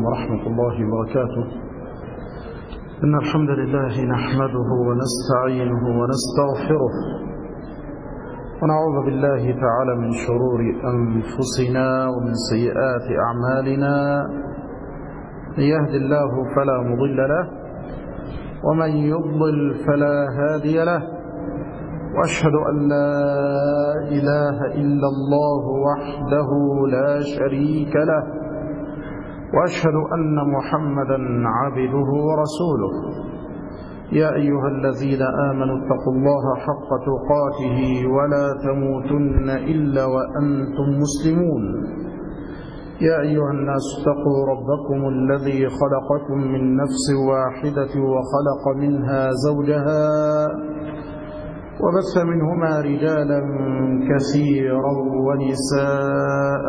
ورحمة الله وبركاته. إن الحمد لله نحمده ونستعينه ونستغفره ونعوذ بالله تعالى من شرور أنفسنا ومن سيئات أعمالنا. من يهد الله فلا مضل له ومن يضلل فلا هادي له، وأشهد أن لا إله إلا الله وحده لا شريك له، وأشهد أن محمدا عبده ورسوله. يا أيها الذين آمنوا اتقوا الله حق تقاته ولا تموتن إلا وأنتم مسلمون. يا أيها الناس اتقوا ربكم الذي خلقكم من نفس واحدة وخلق منها زوجها وبث منهما رجالا كثيرا ونساء،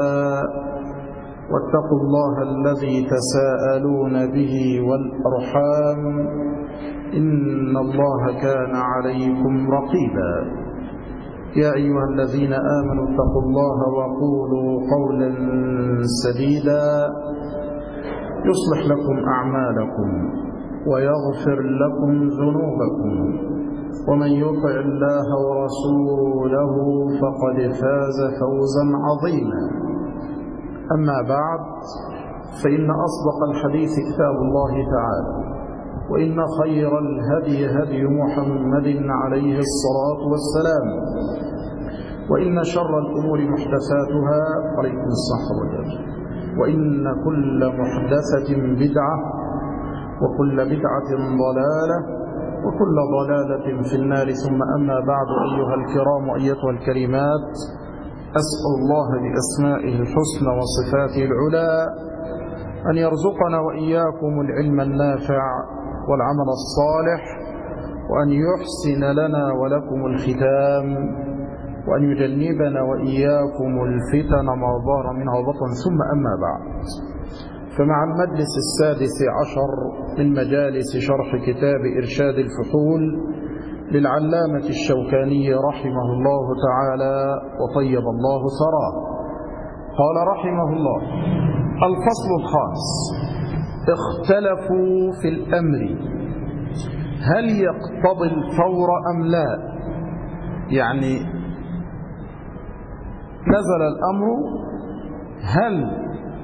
واتقوا الله الذي تساءلون به والأرحام إن الله كان عليكم رقيبا. يا أيها الذين آمنوا اتقوا الله وقولوا قولا سديدا يصلح لكم أعمالكم ويغفر لكم ذنوبكم، ومن يطع الله ورسوله فقد فاز فوزا عظيما. أما بعد، فإن أصدق الحديث كتاب الله تعالى، وإن خير الهدي هدي محمد عليه الصلاة والسلام، وإن شر الأمور محدثاتها عليكم الصحة والجزاء، وإن كل محدثة بدعة وكل بدعة ضلالة وكل ضلالة في النار. ثم أما بعد، أيها الكرام وأيتها الكريمات، أسأل الله بأسمائه الحسنى وصفاته العلى أن يرزقنا وإياكم العلم النافع والعمل الصالح، وأن يحسن لنا ولكم الختام، وأن يجنبنا وإياكم الفتن ما ظهر منها وبطن. ثم أما بعد، فمع المجلس السادس عشر من مجالس شرح كتاب إرشاد الفحول للعلامة الشوكاني رحمه الله تعالى وطيب الله ثراه. قال رحمه الله: الفصل الخامس: اختلفوا في الأمر هل يقتضي الفور أم لا. يعني نزل الأمر، هل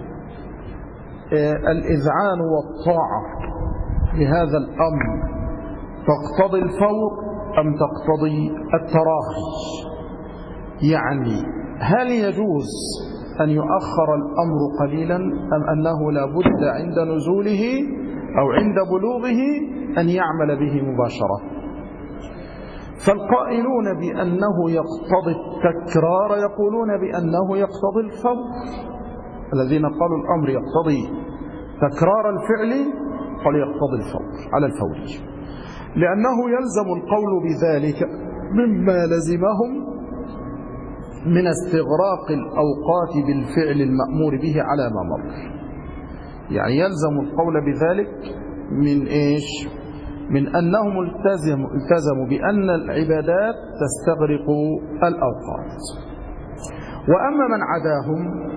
الإذعان والطاعة لهذا الأمر تقتضي الفور أم تقتضي التراخي؟ يعني هل يجوز أن يؤخر الأمر قليلا أم أنه لا بد عند نزوله أو عند بلوغه أن يعمل به مباشرة؟ فالقائلون بأنه يقتضي التكرار يقولون بأنه يقتضي الفور. الذين قالوا الأمر يقتضي تكرار الفعل قالوا يقتضي الفور على الفور، لأنه يلزم القول بذلك مما لزمهم من استغراق الأوقات بالفعل المأمور به على ما مر. يعني يلزم القول بذلك من إيش؟ من أنهم التزموا بأن العبادات تستغرق الأوقات. وأما من عداهم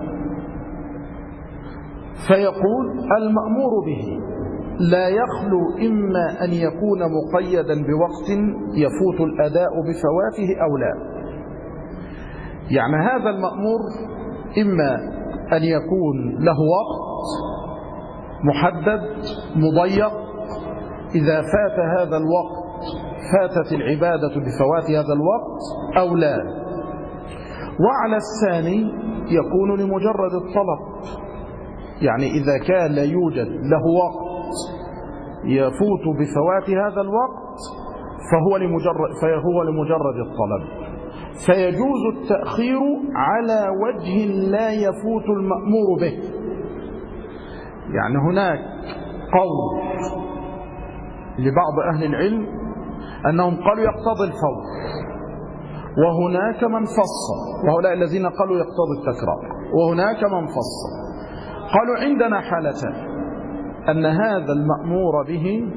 فيقول المأمور به لا يخلو إما أن يكون مقيدا بوقت يفوت الأداء بفواته أو لا. يعني هذا المأمور إما أن يكون له وقت محدد مضيق، إذا فات هذا الوقت فاتت العبادة بفوات هذا الوقت أو لا. وعلى الثاني يكون لمجرد الطلب، يعني إذا كان لا يوجد له وقت يفوت بفوات هذا الوقت فهو لمجرد الطلب، فيجوز التأخير على وجه لا يفوت المأمور به. يعني هناك قول لبعض أهل العلم أنهم قالوا يقتضي الفور، وهناك من فصل، وهؤلاء الذين قالوا يقتضي التكرار، وهناك من فصل قالوا عندنا حالتان: أن هذا المأمور به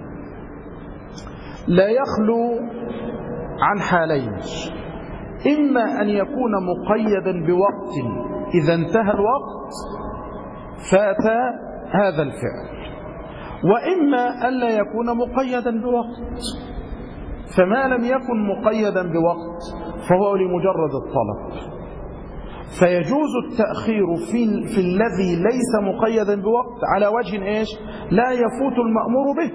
لا يخلو عن حالين، إما أن يكون مقيدا بوقت إذا انتهى الوقت فات هذا الفعل، وإما ألا يكون مقيدا بوقت. فما لم يكن مقيدا بوقت فهو لمجرد الطلب، فيجوز التأخير في الذي ليس مقيدا بوقت على وجه إيش؟ لا يفوت المأمور به.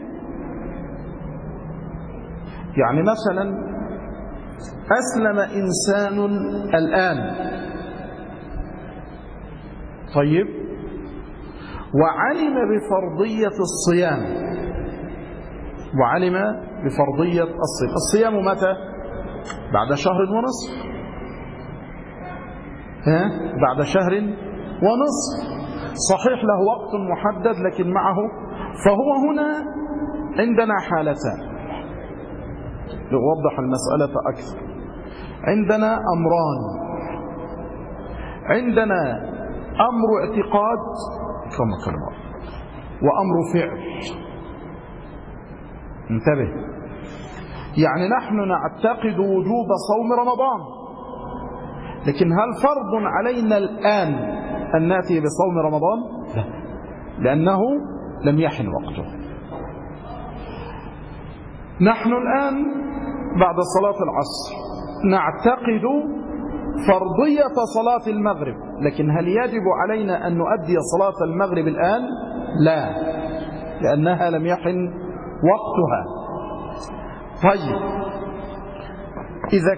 يعني مثلا أسلم إنسان الآن، طيب، وعلم بفرضية الصيام، الصيام متى؟ بعد شهر ونصف، بعد شهر ونصف، صحيح له وقت محدد لكن معه، فهو هنا عندنا حالتان لأوضح المسألة أكثر. عندنا أمران، عندنا أمر اعتقاد وأمر فعل. انتبه، يعني نحن نعتقد وجوب صوم رمضان، لكن هل فرض علينا الآن أن نأتي بصوم رمضان؟ لا، لأنه لم يحن وقته. نحن الآن بعد صلاة العصر نعتقد فرضية صلاة المغرب، لكن هل يجب علينا أن نؤدي صلاة المغرب الآن؟ لا، لأنها لم يحن وقتها. طيب، إذا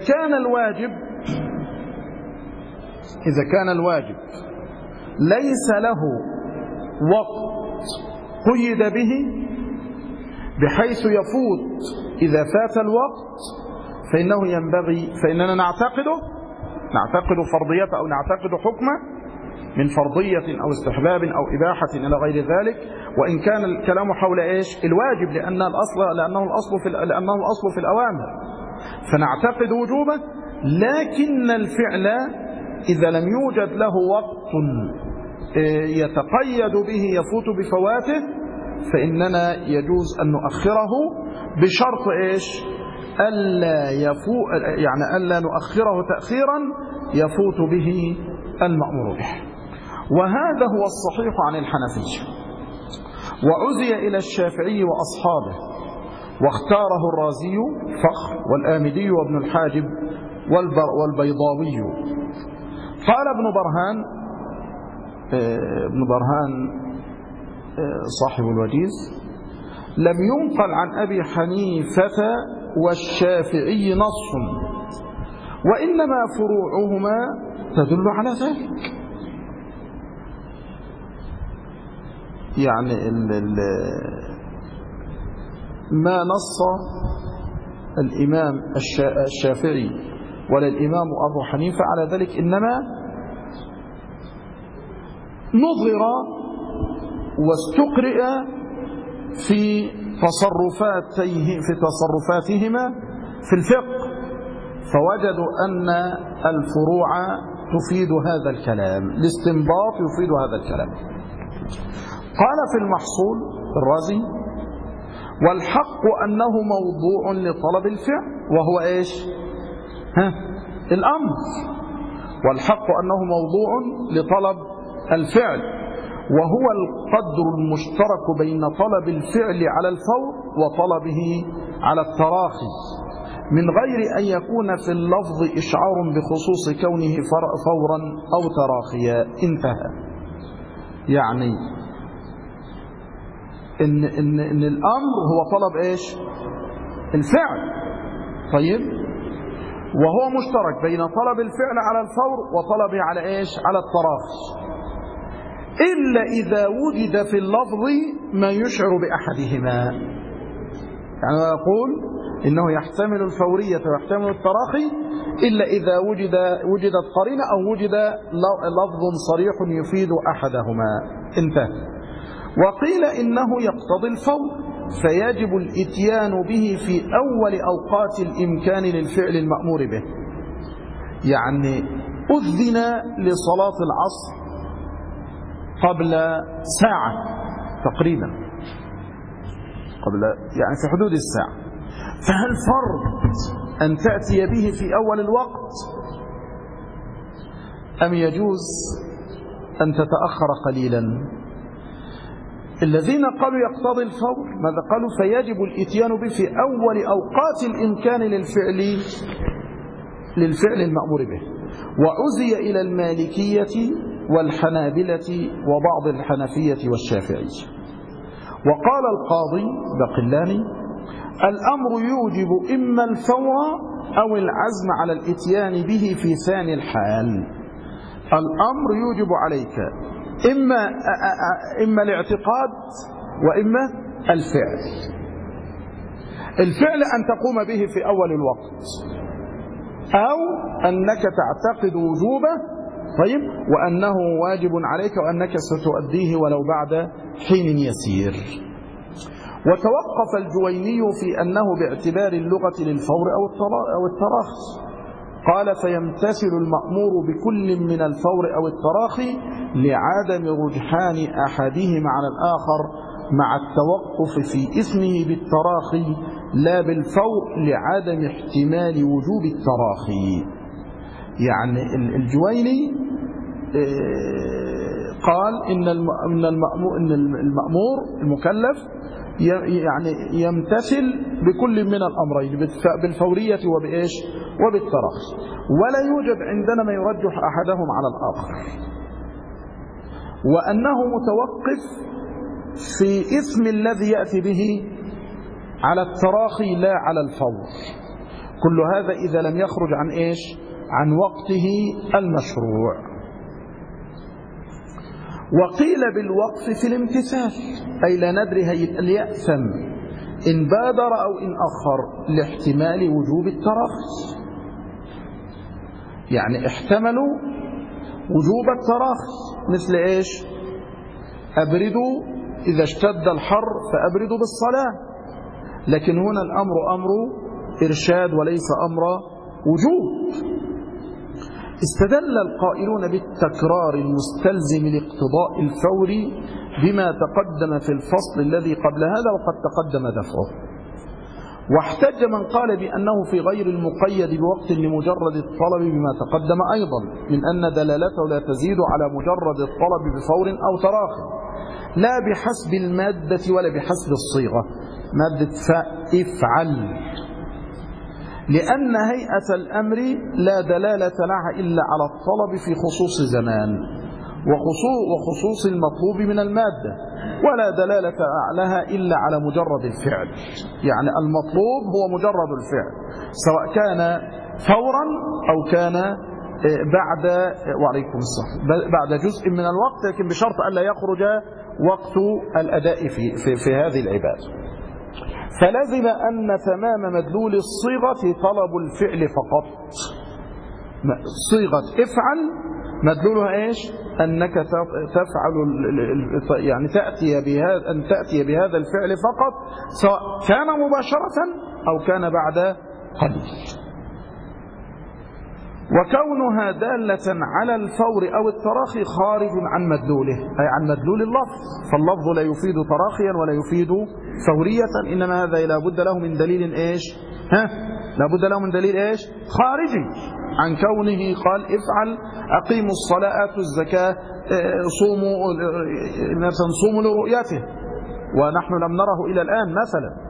كان الواجب ليس له وقت قيد به بحيث يفوت إذا فات الوقت، فإننا نعتقد فرضية أو نعتقد حكمة من فرضية أو استحباب أو إباحة إلى غير ذلك، وإن كان الكلام حول إيش؟ الواجب، لأنه الأصل في الأوامر، فنعتقد وجوبه. لكن الفعل إذا لم يوجد له وقت يتقيد به يفوت بفواته، فإننا يجوز أن نؤخره بشرط إيش؟ ألا نؤخره تأخيرا يفوت به المأمور به. وهذا هو الصحيح عن الحنفية، وعزي إلى الشافعي وأصحابه، واختاره الرازي فخر والآمدي وابن الحاجب والبيضاوي. قال ابن برهان صاحب الوجيز: لم ينقل عن أبي حنيفة والشافعي نص، وإنما فروعهما تدل على ذلك. يعني ما نص الإمام الشافعي ولا الإمام أبو حنيفة على ذلك، إنما نظر واستقرئ في تصرفاتهما في الفقه، فوجدوا أن الفروع تفيد هذا الكلام، الاستنباط يفيد هذا الكلام. قال في المحصول الرازي: والحق أنه موضوع لطلب الفعل، وهو إيش؟ الأمر. والحق أنه موضوع لطلب الفعل، وهو القدر المشترك بين طلب الفعل على الفور وطلبه على التراخي، من غير أن يكون في اللفظ إشعار بخصوص كونه فورا أو تراخيا. انتهى. يعني إن الأمر هو طلب إيش؟ الفعل. طيب، وهو مشترك بين طلب الفعل على الفور وطلبه على إيش؟ على التراخي، إلا إذا وجد في اللفظ ما يشعر بأحدهما. يعني يقول إنه يحتمل الفورية ويحتمل التراخي إلا إذا وجدت قرينة أو وجد لفظ صريح يفيد أحدهما. انتهى. وقيل إنه يقتضي الفور، فيجب الإتيان به في أول أوقات الإمكان للفعل المأمور به. يعني أذن لصلاة العصر قبل ساعة تقريبا، يعني في حدود الساعة، فهل فرض أن تأتي به في أول الوقت أم يجوز أن تتأخر قليلا؟ الذين قالوا يقتضي الفور ماذا قالوا؟ فيجب الإتيان به في أول أوقات الإمكان للفعل المأمور به. وعزي إلى المالكية والحنابلة وبعض الحنفية والشافعية. وقال القاضي بقلاني: الأمر يوجب إما الفور أو العزم على الإتيان به في ثاني الحال. الأمر يوجب عليك إما الاعتقاد وإما الفعل. الفعل أن تقوم به في أول الوقت، أو أنك تعتقد وجوبه طيب وأنه واجب عليك وأنك ستؤديه ولو بعد حين يسير. وتوقف الجويني في أنه باعتبار اللغة للفور أو التراخي. قال: فيمتثل المأمور بكل من الفور أو التراخي لعدم رجحان أحدهما على الآخر مع التوقف في إثمه بالتراخي لا بالفور لعدم احتمال وجوب التراخي. يعني الجويني قال إن المأمور المكلف يعني يمتثل بكل من الأمرين بالفورية وبالتراخي، ولا يوجد عندنا ما يرجح أحدهم على الآخر، وأنه متوقف في إثم الذي يأتي به على التراخي لا على الفور. كل هذا إذا لم يخرج عن وقته المشروع. وقيل بالوقف في الامتثال، أي لا ندري هل يأثم إن بادر أو إن أخر لاحتمال وجوب التراخي. يعني احتملوا وجوب التراخي مثل أبردوا إذا اشتد الحر فأبردوا بالصلاة، لكن هنا الأمر أمر إرشاد وليس أمر وجوب. استدل القائلون بالتكرار المستلزم لاقتضاء الفور بما تقدم في الفصل الذي قبل هذا وقد تقدم دفعه. واحتج من قال بأنه في غير المقيد بوقت لمجرد الطلب بما تقدم أيضا من أن دلالته لا تزيد على مجرد الطلب بفور أو تراخي، لا بحسب المادة ولا بحسب الصيغة، مادة فافعل، لأن هيئة الأمر لا دلالة لها إلا على الطلب في خصوص زمان وخصوص المطلوب من المادة، ولا دلالة لها إلا على مجرد الفعل. يعني المطلوب هو مجرد الفعل سواء كان فورا أو كان بعد جزء من الوقت، لكن بشرط ألا يخرج وقت الأداء في هذه العبادة. فلزم أن تمام مدلول الصيغة طلب الفعل فقط. صيغة افعل مدلولها أنك تفعل، يعني تأتي بهذا الفعل فقط، سواء كان مباشرة أو كان بعد قليل. وكونها دالة على الفور أو التراخي خارج عن مدلوله، أي عن مدلول اللفظ، فاللفظ لا يفيد تراخيا ولا يفيد فورية، إنما هذا لا بد له من دليل لا بد له من دليل خارجي عن كونه قال افعل، أقيموا الصلاة آتوا الزكاة صوموا لرؤيته ونحن لم نره إلى الآن مثلا.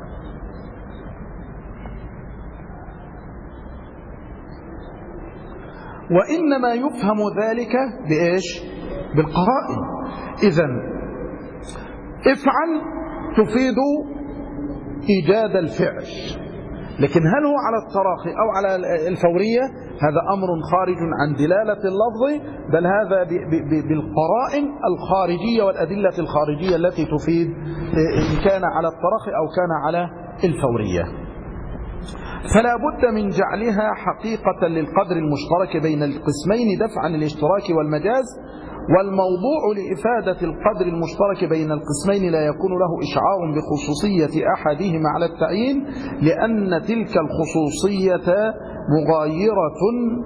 وإنما يفهم ذلك بالقرائن. إذن افعل تفيد إيجاد الفعل، لكن هل هو على التراخي أو على الفورية؟ هذا أمر خارج عن دلالة اللفظ، بل هذا بالقرائن الخارجية والأدلة الخارجية التي تفيد إن كان على التراخي أو كان على الفورية. فلا بد من جعلها حقيقة للقدر المشترك بين القسمين دفعا للاشتراك والمجاز. والموضوع لإفادة القدر المشترك بين القسمين لا يكون له إشعار بخصوصية أحدهما على التعيين، لأن تلك الخصوصية مغايرة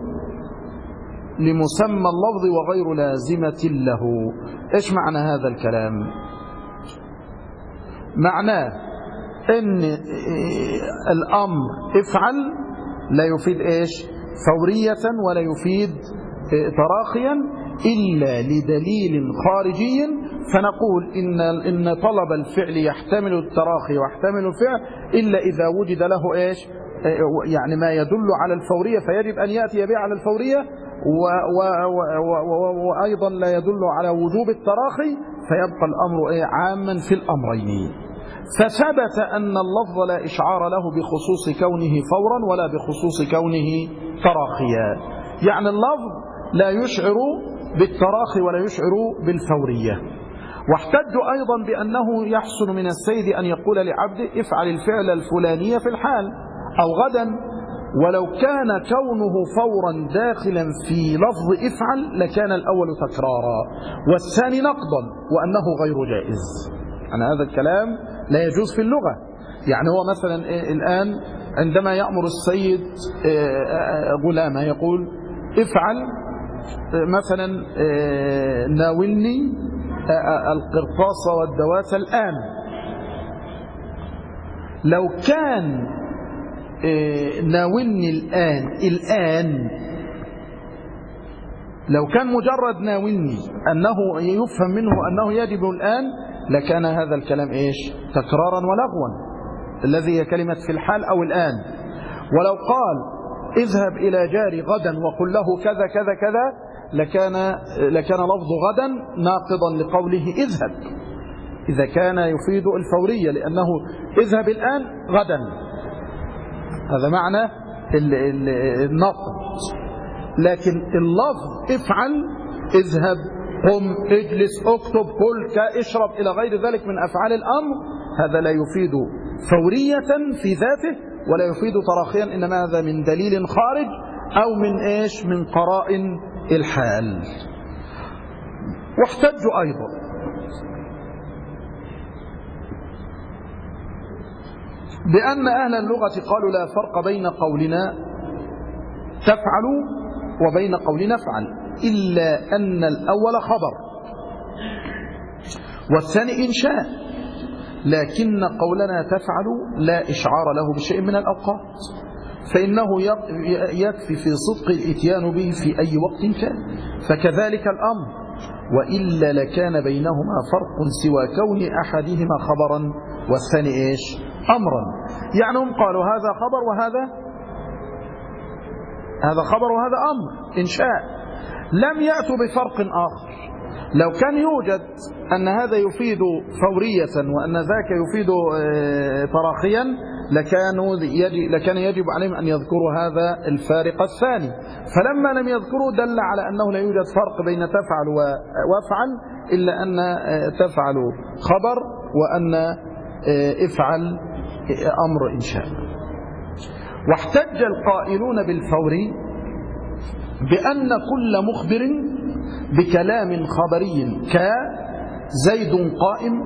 لمسمى اللفظ وغير لازمة له. إيش معنى هذا الكلام؟ معناه ان الامر افعل لا يفيد فورية ولا يفيد تراخيا الا لدليل خارجي فنقول إن طلب الفعل يحتمل التراخي ويحتمل الفعل إلا إذا وجد له إيش؟ يعني ما يدل على الفورية فيجب أن يأتي به على الفورية، وأيضا لا يدل على وجوب التراخي، فيبقى الأمر عاما في الأمرين. فثبت أن اللفظ لا إشعار له بخصوص كونه فورا ولا بخصوص كونه تراخيا، يعني اللفظ لا يشعر بالتراخي ولا يشعر بالفورية. واحتجوا أيضا بأنه يحسن من السيد أن يقول لعبده افعل الفعل الفلاني في الحال أو غدا، ولو كان كونه فورا داخلا في لفظ افعل لكان الأول تكرارا والثاني نقضا وأنه غير جائز. يعني هذا الكلام لا يجوز في اللغة. يعني هو مثلا الآن عندما يأمر السيد غلامه يقول افعل مثلا ناولني القرطاس والدواس الآن، لو كان ناولني الآن لو كان مجرد ناولني أنه يفهم منه أنه يجب الآن لكان هذا الكلام إيش؟ تكرارا ولغوا، الذي هي كلمة في الحال أو الآن. ولو قال اذهب إلى جاري غدا وقل له كذا كذا كذا لكان لفظ غدا ناقضا لقوله اذهب، إذا كان يفيد الفورية، لأنه اذهب الآن غدا، هذا معنى النقض. لكن اللفظ افعل اذهب قم اجلس اكتب كل اشرب إلى غير ذلك من أفعال الأمر، هذا لا يفيد فورية في ذاته ولا يفيد تراخيا، إنما هذا من دليل خارج أو من إيش؟ من قرائن الحال. واحتجوا أيضا بأن أهل اللغة قالوا لا فرق بين قولنا تفعل وبين قولنا افعل، إلا أن الأول خبر والثاني إنشاء، لكن قولنا تفعل لا إشعار له بشيء من الأوقات، فإنه يكفي في صدق الإتيان به في أي وقت كان، فكذلك الأمر، وإلا لكان بينهما فرق سوى كون أحدهما خبرا والثاني إيش؟ أمرا. يعني هم قالوا هذا خبر هذا خبر وهذا أمر إنشاء، لم يأتوا بفرق آخر. لو كان يوجد أن هذا يفيد فورية وأن ذاك يفيد تراخيا لكان يجب عليهم أن يذكروا هذا الفارق الثاني، فلما لم يذكروا دل على أنه لا يوجد فرق بين تفعل وافعل، إلا أن تفعل خبر وأن افعل أمر إنشاء. واحتج القائلون بالفور بأن كل مخبر بكلام خبري كزيد قائم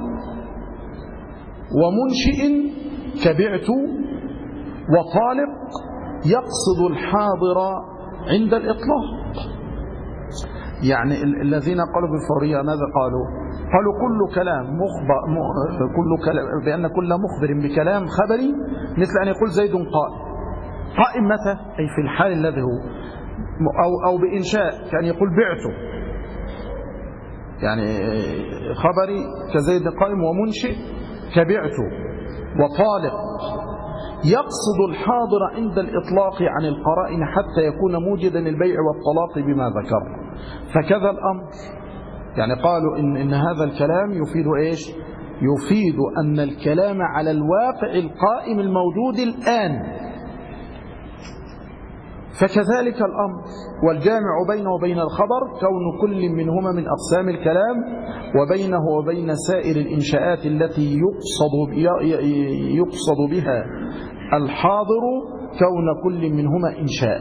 ومنشئ كبعت وطالق يقصد الحاضر عند الإطلاق. يعني الذين قالوا بالفورية ماذا قالوا؟ قالوا كل كلام بأن كل مخبر بكلام خبري مثل أن يقول زيد قائم متى؟ أي في الحال الذي هو، أو بإنشاء كان يقول بعته، يعني خبري كزيد قائم ومنشئ كبعته وطالق يقصد الحاضر عند الإطلاق عن القرائن حتى يكون موجدا البيع والطلاق بما ذكر. فكذا الأمر، يعني قالوا إن هذا الكلام يفيد إيش؟ يفيد أن الكلام على الواقع القائم الموجود الآن، فكذلك الأمر. والجامع بينه وبين الخبر كون كل منهما من أقسام الكلام، وبينه وبين سائر الإنشاءات التي يقصد بها الحاضر كون كل منهما إنشاء.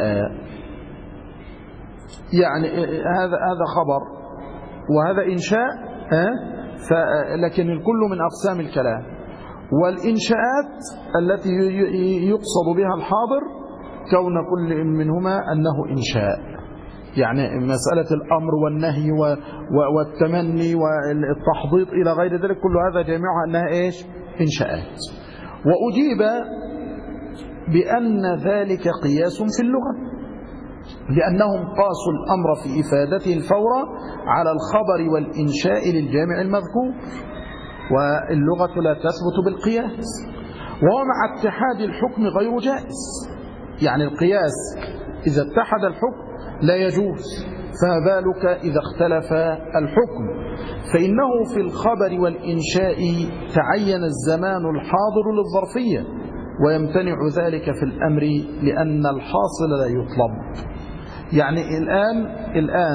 يعني هذا خبر وهذا إنشاء، لكن الكل من أقسام الكلام. والإنشاءات التي يقصد بها الحاضر كون كل منهما أنه إنشاء، يعني مسألة الأمر والنهي والتمني والتحضيض إلى غير ذلك كل هذا جميعها أنها إيش؟ إنشاءات. وأجيب بأن ذلك قياس في اللغة، لأنهم قاسوا الأمر في إفادته الفور على الخبر والإنشاء للجامع المذكور، واللغة لا تثبت بالقياس، وهو مع اتحاد الحكم غير جائز. يعني القياس إذا اتحد الحكم لا يجوز، فما بالك إذا اختلف الحكم؟ فإنه في الخبر والإنشاء تعين الزمان الحاضر للظرفية، ويمتنع ذلك في الأمر لأن الحاصل لا يطلب. يعني الآن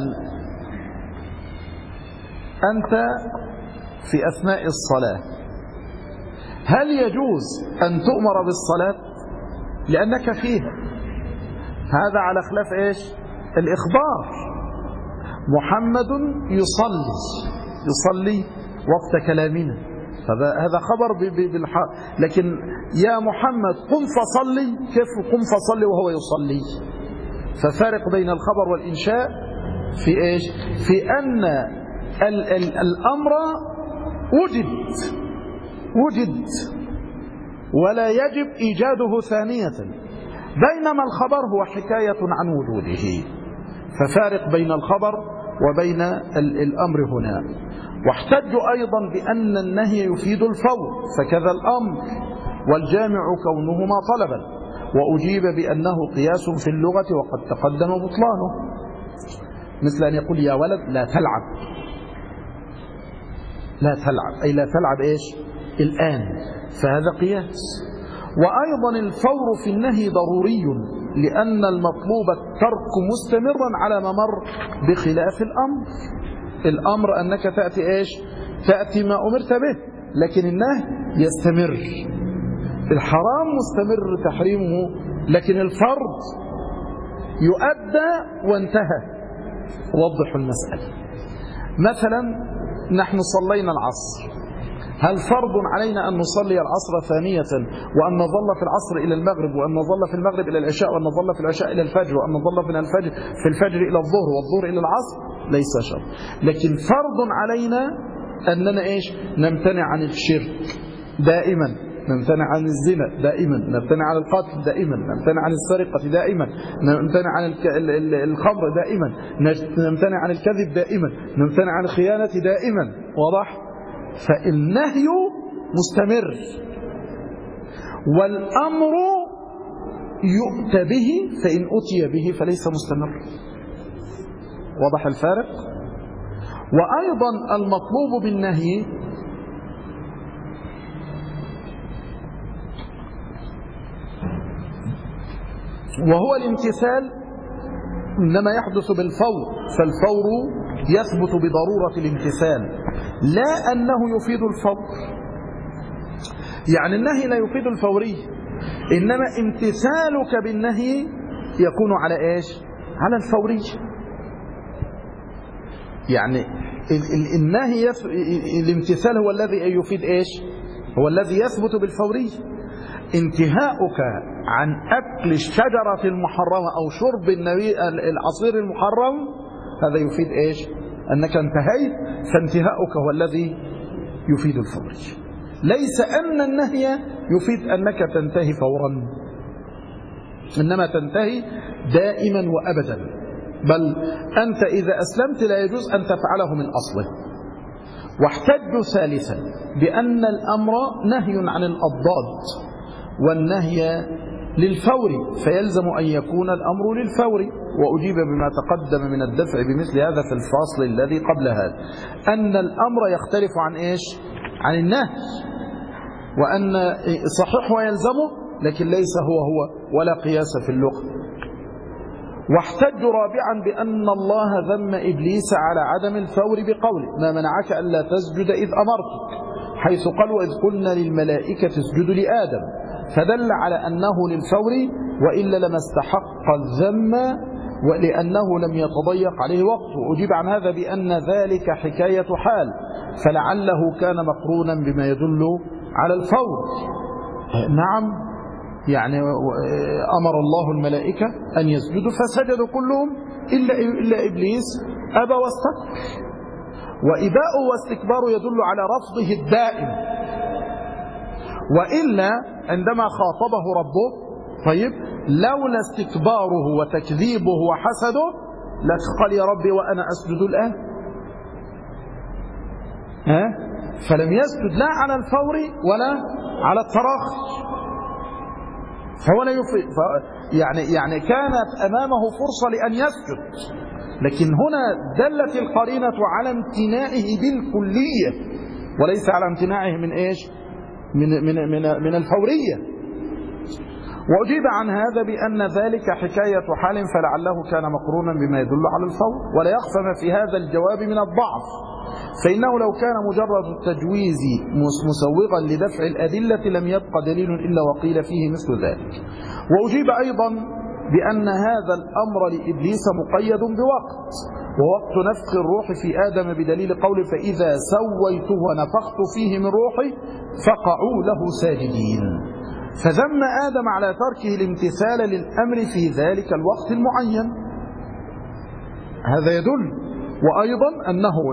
أنت في أثناء الصلاة، هل يجوز أن تؤمر بالصلاة لأنك فيها؟ هذا على خلاف إيش؟ الإخبار. محمد يصلي وقت كلامنا، هذا خبر بالحق. لكن يا محمد قم فصلي، كيف قم فصلي وهو يصلي؟ ففارق بين الخبر والإنشاء في إيش؟ في أن الأمر وجد ولا يجب إيجاده ثانية، بينما الخبر هو حكاية عن وجوده. ففارق بين الخبر وبين الأمر هنا. واحتجوا أيضا بأن النهي يفيد الفور، فكذا الأمر، والجامع كونهما طلبا. وأجيب بأنه قياس في اللغة وقد تقدم بطلانه، مثل أن يقول يا ولد لا تلعب، أي لا تلعب إيش؟ الآن، فهذا قياس. وأيضا الفور في النهي ضروري، لأن المطلوب الترك مستمرا على ما مر، بخلاف الأمر أنك تأتي إيش؟ تأتي ما أمرت به، لكن النهي يستمر. الحرام مستمر تحريمه، لكن الفرض يؤدى وانتهى. وضح المسألة. مثلا نحن صلينا العصر، هل فرض علينا أن نصلي العصر ثانية، وأن نظل في العصر إلى المغرب، وأن نظل في المغرب إلى العشاء، وأن نظل في العشاء إلى الفجر، وأن نظل في الفجر إلى الظهر، والظهر إلى العصر؟ ليس شرط. لكن فرض علينا أننا إيش؟ نمتنع عن الشرك دائما، نمتنع عن الزنا دائما، نمتنع عن القتل دائما، نمتنع عن السرقة دائما، نمتنع عن الخمر دائما، نمتنع عن الكذب دائما، نمتنع عن الخيانة دائما. واضح؟ فالنهي مستمر، والأمر يؤتى به، فإن أتي به فليس مستمر. واضح الفارق؟ وأيضا المطلوب بالنهي وهو الامتثال إنما يحدث بالفور، فالفور يثبت بضرورة الامتثال، لا أنه يفيد الفور. يعني النهي لا يفيد الفوري، إنما امتثالك بالنهي يكون على إيش؟ على الفوري. يعني النهي الامتثال هو الذي يفيد إيش؟ هو الذي يثبت بالفوري. انتهاؤك عن أكل الشجرة المحرمة أو شرب العصير المحرم، هذا يفيد إيش؟ أنك انتهيت، فانتهاؤك هو الذي يفيد الفوري، ليس أن النهي يفيد أنك تنتهي فورا، إنما تنتهي دائما وأبدا. بل أنت إذا أسلمت لا يجوز أن تفعله من أصله. واحتجوا ثالثا بأن الأمر نهي عن الأضداد، والنهي للفور، فيلزم أن يكون الأمر للفور. وأجيب بما تقدم من الدفع بمثل هذا في الفاصل الذي قبل هذا، أن الأمر يختلف عن إيش؟ عن النهي، وأن صحيح ويلزمه، لكن ليس هو ولا قياس في اللغة. واحتجوا رابعا بأن الله ذم إبليس على عدم الفور بقوله ما منعك ألا تسجد إذ أمرتك، حيث قال وإذ قلنا للملائكة اسجدوا لآدم، فدل على أنه للفور، وإلا لما استحق الذم ولأنه لم يتضيق عليه وقت. وأجيب عن هذا بأن ذلك حكاية حال، فلعله كان مقرونا بما يدل على الفور. نعم، يعني أمر الله الملائكة أن يسجدوا فسجدوا كلهم إلا إبليس أبى واستكبر. وإباؤه واستكباره يدل على رفضه الدائم، وإلا عندما خاطبه ربه طيب لولا استكباره وتكذيبه وحسده لقال يا ربي وأنا أسجد الآن. فلم يسجد لا على الفور ولا على التراخي، فهو لا يفيد، يعني كانت أمامه فرصة لأن يسجد، لكن هنا دلت القرينة على امتناعه بالكلية وليس على امتناعه من إيش؟ من الفورية. وأجيب عن هذا بأن ذلك حكاية حال فلعله كان مقرونا بما يدل على الفور. ولا يخفى ما في هذا الجواب من الضعف، فإنه لو كان مجرد التجويز مسوغا لدفع الأدلة لم يبق دليل إلا وقيل فيه مثل ذلك. وأجيب أيضا بأن هذا الأمر لإبليس مقيد بوقت، ووقت نفخ الروح في آدم بدليل قوله فإذا سويته ونفخت فيه من روحي فقعوا له ساجدين، فذم آدم على تركه الامتثال للأمر في ذلك الوقت المعين. هذا يدل. وأيضا أنه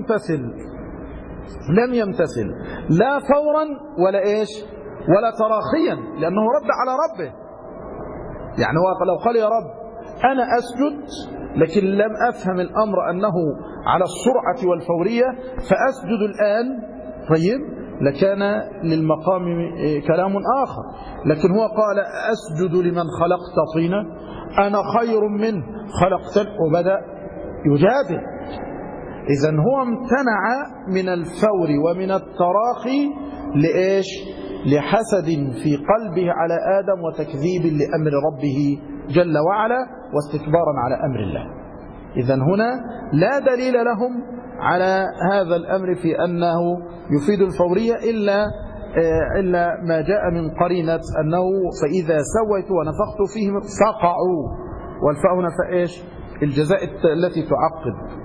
لم يمتثل لا فورا ولا إيش ولا تراخيا، لأنه رد على ربه. يعني هو لو قال يا رب أنا أسجد لكن لم أفهم الأمر أنه على السرعة والفورية فأسجد الآن، طيب لكان للمقام كلام آخر. لكن هو قال أسجد لمن خلقت طينا أنا خير منه خلقتني، وبدأ يجادل. إذن هو امتنع من الفور ومن التراخي لإيش؟ لحسد في قلبه على آدم وتكذيب لأمر ربه جل وعلا واستكبارا على أمر الله. إذن هنا لا دليل لهم على هذا الأمر في أنه يفيد الفورية إلا ما جاء من قرينة أنه فإذا سويت ونفخت فيه فقعوا، والفاء هنا فإيش؟ الجزاء التي تعقد.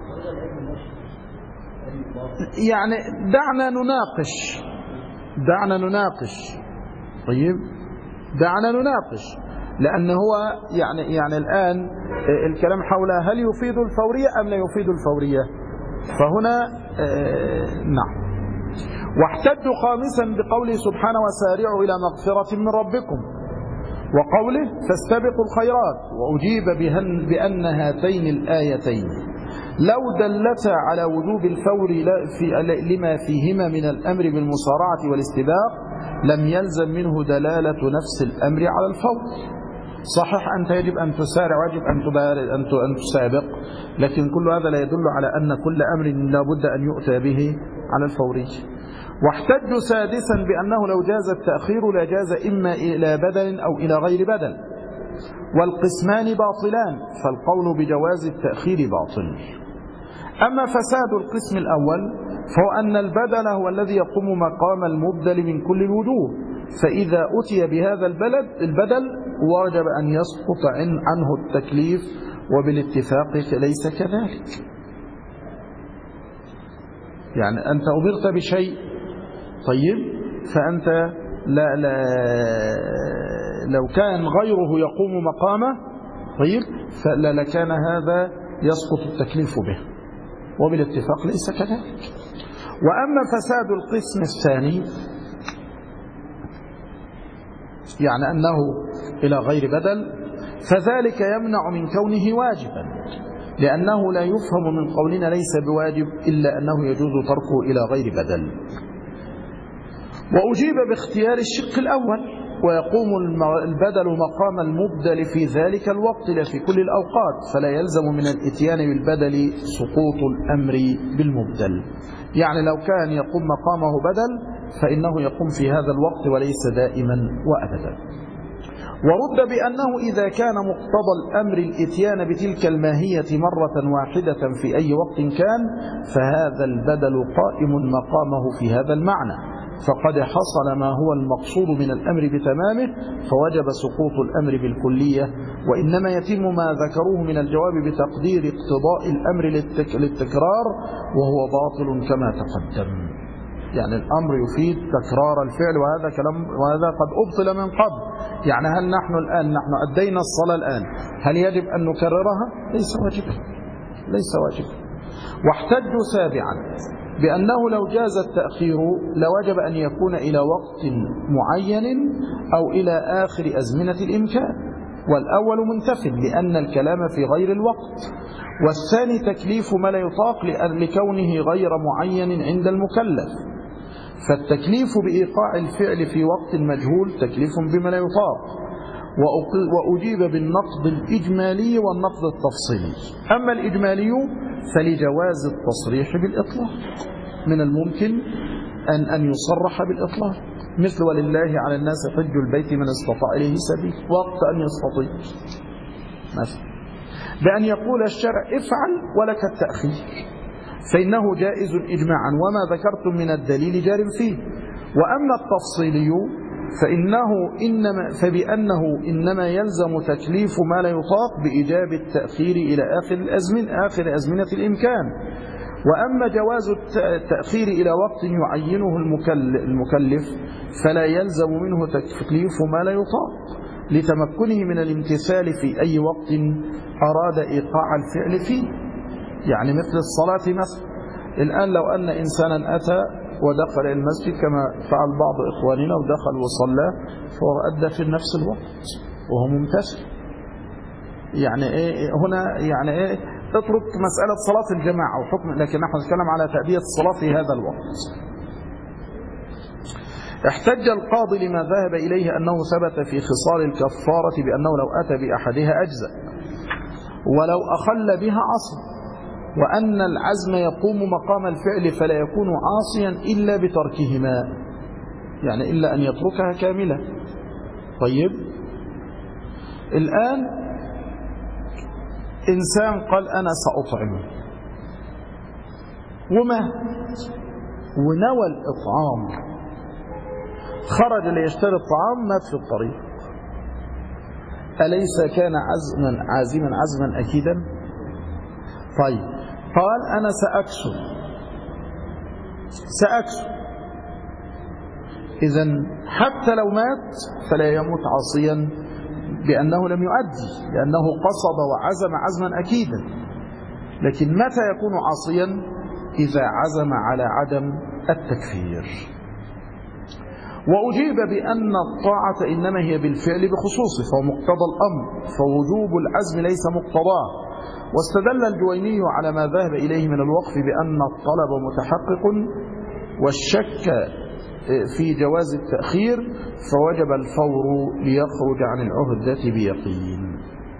يعني دعنا نناقش طيب دعنا نناقش، لأن هو يعني الآن الكلام حول هل يفيد الفورية أم لا يفيد الفورية، فهنا نعم. واحتجوا خامسا بقوله سبحانه وسارعوا إلى مغفرة من ربكم، وقوله فاستبقوا الخيرات. وأجيب بأن هاتين الآيتين لو دلتا على وجوب الفور لما فيهما من الأمر بالمسارعة والاستباق لم يلزم منه دلالة نفس الأمر على الفور. صحيح أنت يجب أن تسارع ويجب أن تسابق، لكن كل هذا لا يدل على أن كل أمر لا بد أن يؤتى به على الفوري. واحتجوا سادسا بأنه لو جاز التأخير لجاز إما إلى بدل أو إلى غير بدل، والقسمان باطلان، فالقول بجواز التأخير باطل. أما فساد القسم الأول فهو أن البدل هو الذي يقوم مقام المبدل من كل الوجوه، فإذا أتي بهذا البدل وجب أن يسقط عنه التكليف، وبالاتفاق ليس كذلك. يعني أنت أمرت بشيء طيب، فأنت لو كان غيره يقوم مقامه طيب فلكان هذا يسقط التكليف به، وبالاتفاق ليس كذلك. وأما فساد القسم الثاني يعني أنه إلى غير بدل، فذلك يمنع من كونه واجبا، لأنه لا يفهم من قولنا ليس بواجب إلا أنه يجوز تركه إلى غير بدل. وأجيب باختيار الشق الأول، ويقوم البدل مقام المبدل في ذلك الوقت لا في كل الأوقات، فلا يلزم من الاتيان بالبدل سقوط الأمر بالمبدل. يعني لو كان يقوم مقامه بدل فإنه يقوم في هذا الوقت وليس دائما وأبدا. ورد بأنه إذا كان مقتضى الأمر الاتيان بتلك الماهية مرة واحدة في أي وقت كان، فهذا البدل قائم مقامه في هذا المعنى، فقد حصل ما هو المقصود من الأمر بتمامه، فوجب سقوط الأمر بالكلية. وإنما يتم ما ذكروه من الجواب بتقدير اقتضاء الأمر للتكرار، وهو باطل كما تقدم. يعني الأمر يفيد تكرار الفعل، وهذا قد أبطل من قبل. يعني هل نحن الآن أدينا الصلاة الآن، هل يجب أن نكررها؟ ليس واجبا. واحتجوا سابعا بأنه لو جاز التأخير لوجب أن يكون إلى وقت معين أو إلى آخر أزمنة الإمكان، والأول منتف لأن الكلام في غير الوقت، والثاني تكليف ما لا يطاق لكونه غير معين عند المكلف. فالتكليف بإيقاع الفعل في وقت مجهول تكليف بما لا يطاق، وأجيب بالنقض الإجمالي والنقض التفصيلي. أما الإجمالي فلجواز التصريح بالإطلاق، من الممكن أن يصرح بالإطلاق، مثل ولله على الناس حج البيت من استطاع إليه سبيل، وقت أن يستطيع مثلا، بأن يقول الشرع افعل ولك التأخير، فإنه جائز إجماعا وما ذكرتم من الدليل جار فيه. وأما التفصيلي فبأنه إنما يلزم تكليف ما لا يطاق بإيجاب التأخير إلى آخر أزمنة الإمكان. وأما جواز التأخير إلى وقت يعينه المكلف فلا يلزم منه تكليف ما لا يطاق لتمكنه من الامتثال في أي وقت أراد إيقاع الفعل فيه. يعني مثل الصلاة مثلا، الآن لو أن إنسانا أتى ودخل المسجد كما فعل بعض إخواننا ودخل وصلى فهو أدى في نفس الوقت وهو ممتثل. يعني إيه هنا؟ يعني إيه؟ اترك مسألة صلاة الجماعة وحكم، لكن نحن نتكلم على تأدية الصلاة في هذا الوقت. احتج القاضي لما ذهب إليه أنه ثبت في خصال الكفارة بأنه لو أتى بأحدها أجزأ ولو أخل بها عصر، وأن العزم يقوم مقام الفعل فلا يكون عاصيا إلا بتركهما، يعني إلا أن يتركها كاملة. طيب الآن إنسان قال أنا سأطعمه ونوى الإطعام، خرج ليشتري الطعام مات في الطريق، أليس كان عازما أكيدا؟ طيب قال أنا سأكسو، إذن حتى لو مات فلا يموت عاصيا بأنه لم يؤدي، لأنه قصد وعزم عزما أكيدا. لكن متى يكون عاصيا؟ إذا عزم على عدم التكفير. وأجيب بأن الطاعة إنما هي بالفعل بخصوصه، فهو مقتضى الأمر، فوجوب العزم ليس مقتضاه. واستدل الجويني على ما ذهب إليه من الوقف بأن الطلب متحقق والشك في جواز التأخير، فوجب الفور ليخرج عن العهدة بيقين.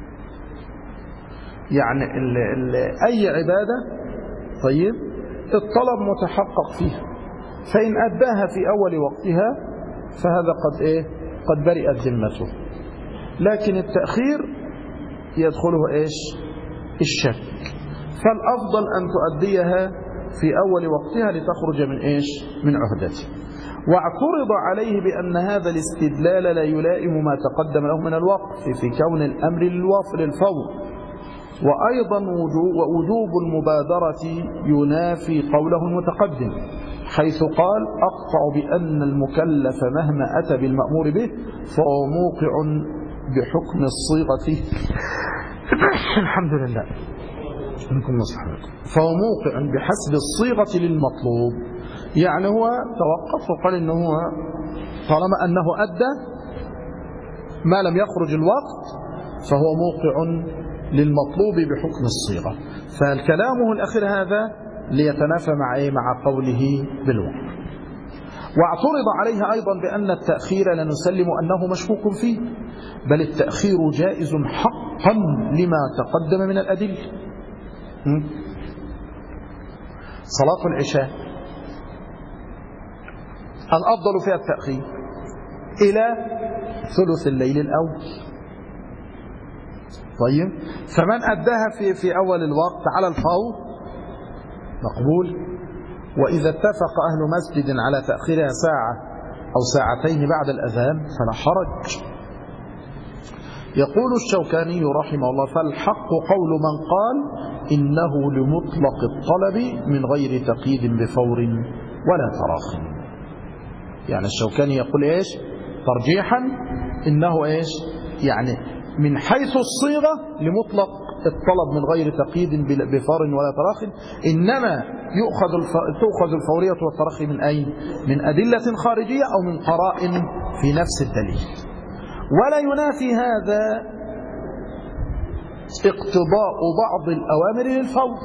يعني أي عبادة طيب الطلب متحقق فيها، فإن أداها في أول وقتها فهذا قد برئت ذمته. لكن التأخير يدخله الشك، فالأفضل أن تؤديها في أول وقتها لتخرج من عهدته. واعترض عليه بأن هذا الاستدلال لا يلائم ما تقدم له من الوقف في كون الأمر للفور، وأيضا ووجوب المبادرة ينافي قوله المتقدم، حيث قال أقطع بأن المكلف مهما أتى بالمأمور به فهو موقع بحكم الصيغة الحمد لله منكم نصحكم، فهو موقع بحسب الصيغة للمطلوب. يعني هو توقف وقال إنه هو طالما أنه أدى ما لم يخرج الوقت فهو موقع للمطلوب بحكم الصيغة. فالكلامه الأخير هذا ليتنافى مع قوله بالوقت. واعترض عليه أيضا بأن التأخير لا نسلم أنه مشكوك فيه، بل التأخير جائز حقا لما تقدم من الأدلة. صلاة العشاء الأفضل فيها التأخير إلى ثلث الليل الأول. طيب فمن أداها في أول الوقت على الفور مقبول، وإذا اتفق أهل مسجد على تأخيرها ساعة أو ساعتين بعد الأذان فلا حرج. يقول الشوكاني رحمه الله فالحق قول من قال إنه لمطلق الطلب من غير تقييد بفور ولا تراخٍ. يعني الشوكاني يقول ترجيحا إنه يعني من حيث الصيغة لمطلق الطلب من غير تقييد بفار ولا تراخ، إنما تؤخذ الفورية والتراخي من أين؟ من أدلة خارجية أو من قرائن في نفس الدليل. ولا ينافي هذا اقتضاء بعض الأوامر للفور،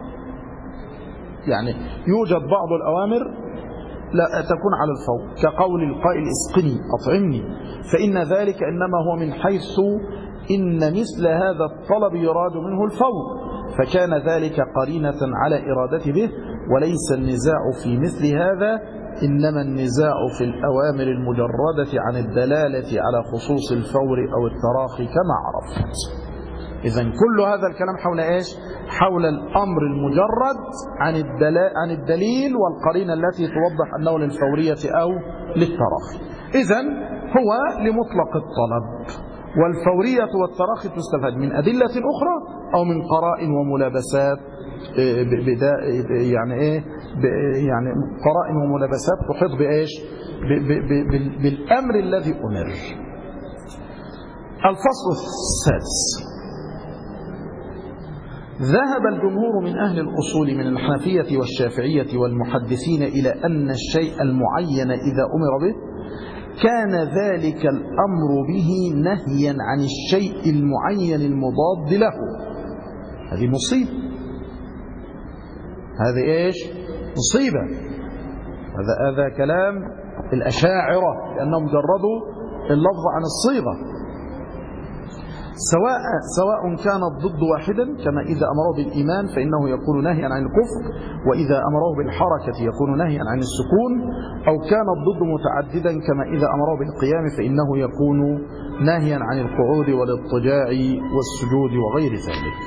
يعني يوجد بعض الأوامر لا تكون على الفور، كقول القائل اسقني أطعمني، فإن ذلك إنما هو من حيث إن مثل هذا الطلب يراد منه الفور، فكان ذلك قرينة على إرادته به، وليس النزاع في مثل هذا، إنما النزاع في الأوامر المجردة عن الدلالة على خصوص الفور أو التراخي كما عرفت. إذن كل هذا الكلام حول إيش؟ حول الأمر المجرد عن الدليل والقرينة التي توضح أنه للفورية أو للتراخي. إذن هو لمطلق الطلب، والفورية والتراخي تستفاد من أدلة أخرى أو من قرائن وملابسات، يعني إيه؟ يعني قرائن وملابسات تحيط بإيش؟ بالأمر الذي أمر. الفصل السادس: ذهب الجمهور من أهل الأصول من الحنفية والشافعية والمحدثين إلى أن الشيء المعين إذا أمر به كان ذلك الأمر به نهيا عن الشيء المعين المضاد له. هذه مصيبة، هذه إيش؟ مصيبة. هذا كلام الأشاعرة لأنهم جردوا اللفظ عن الصيغة، سواء كان الضد واحدا، كما إذا أمره بالإيمان فإنه يكون نهيا عن الكفر، وإذا أمره بالحركة يكون نهيا عن السكون، أو كان الضد متعددا كما إذا أمره بالقيام فإنه يكون نهيا عن القعود والاضطجاع والسجود وغير ذلك.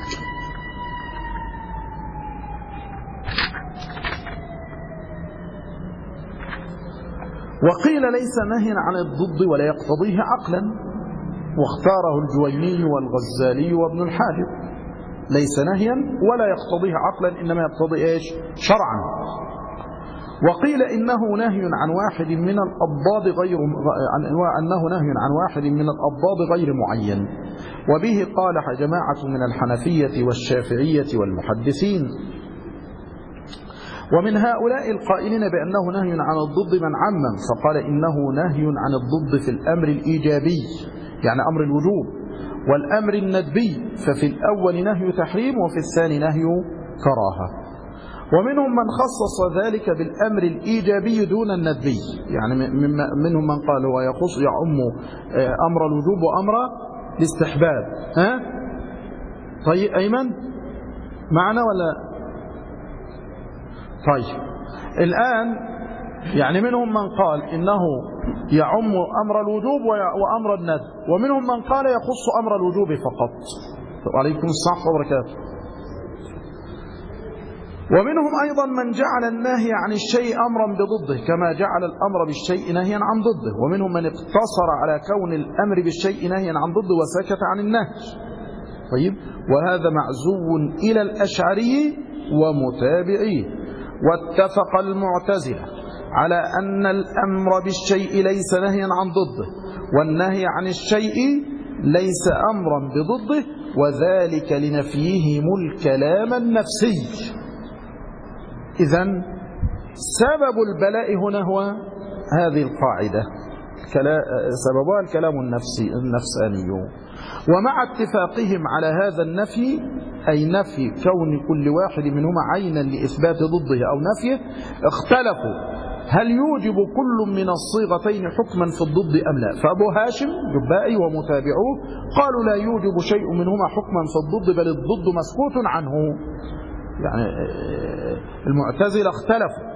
وقيل ليس نهيا عن الضد ولا يقتضيه عقلا، واختاره الجويني والغزالي وابن الحاجب. ليس نهيا ولا يقتضيه عقلا، إنما يقتضي إيش؟ شرعا. وقيل إنه نهي عن واحد من الأضداد غير معين، وبه قال جماعة من الحنفية والشافعية والمحدثين. ومن هؤلاء القائلين بأنه نهي عن الضد من عمم، فقال إنه نهي عن الضد في الأمر الإيجابي، يعني أمر الوجوب، والأمر الندبي، ففي الأول نهي تحريم وفي الثاني نهي كراهة. ومنهم من خصص ذلك بالأمر الإيجابي دون الندبي، يعني منهم من قال هو يعم أمر الوجوب وأمر الاستحباب. طيب أيمن معنا ولا؟ طيب الآن يعني منهم من قال إنه يعم أمر الوجوب وأمر الندب، ومنهم من قال يخص أمر الوجوب فقط. وعليكم السلام وبركاته. ومنهم أيضا من جعل النهي عن الشيء أمرا بضده كما جعل الأمر بالشيء نهيا عن ضده، ومنهم من اقتصر على كون الأمر بالشيء نهيا عن ضده وسكت عن النهي. طيب، وهذا معزو إلى الأشعري ومتابعيه. واتفق المعتزلة على أن الأمر بالشيء ليس نهيا عن ضده، والنهي عن الشيء ليس أمرا بضده، وذلك لنفيهم الكلام النفسي. إذن سبب البلاء هنا هو هذه القاعدة، سببها الكلام النفساني. ومع اتفاقهم على هذا النفي، أي نفي كون كل واحد منهما عينا لإثبات ضده أو نفيه، اختلفوا هل يوجب كل من الصيغتين حكما في الضد أم لا. فأبو هاشم جبائي ومتابعوه قالوا لا يوجب شيء منهما حكما في الضد، بل الضد مسكوت عنه. يعني المعتزلة اختلفوا،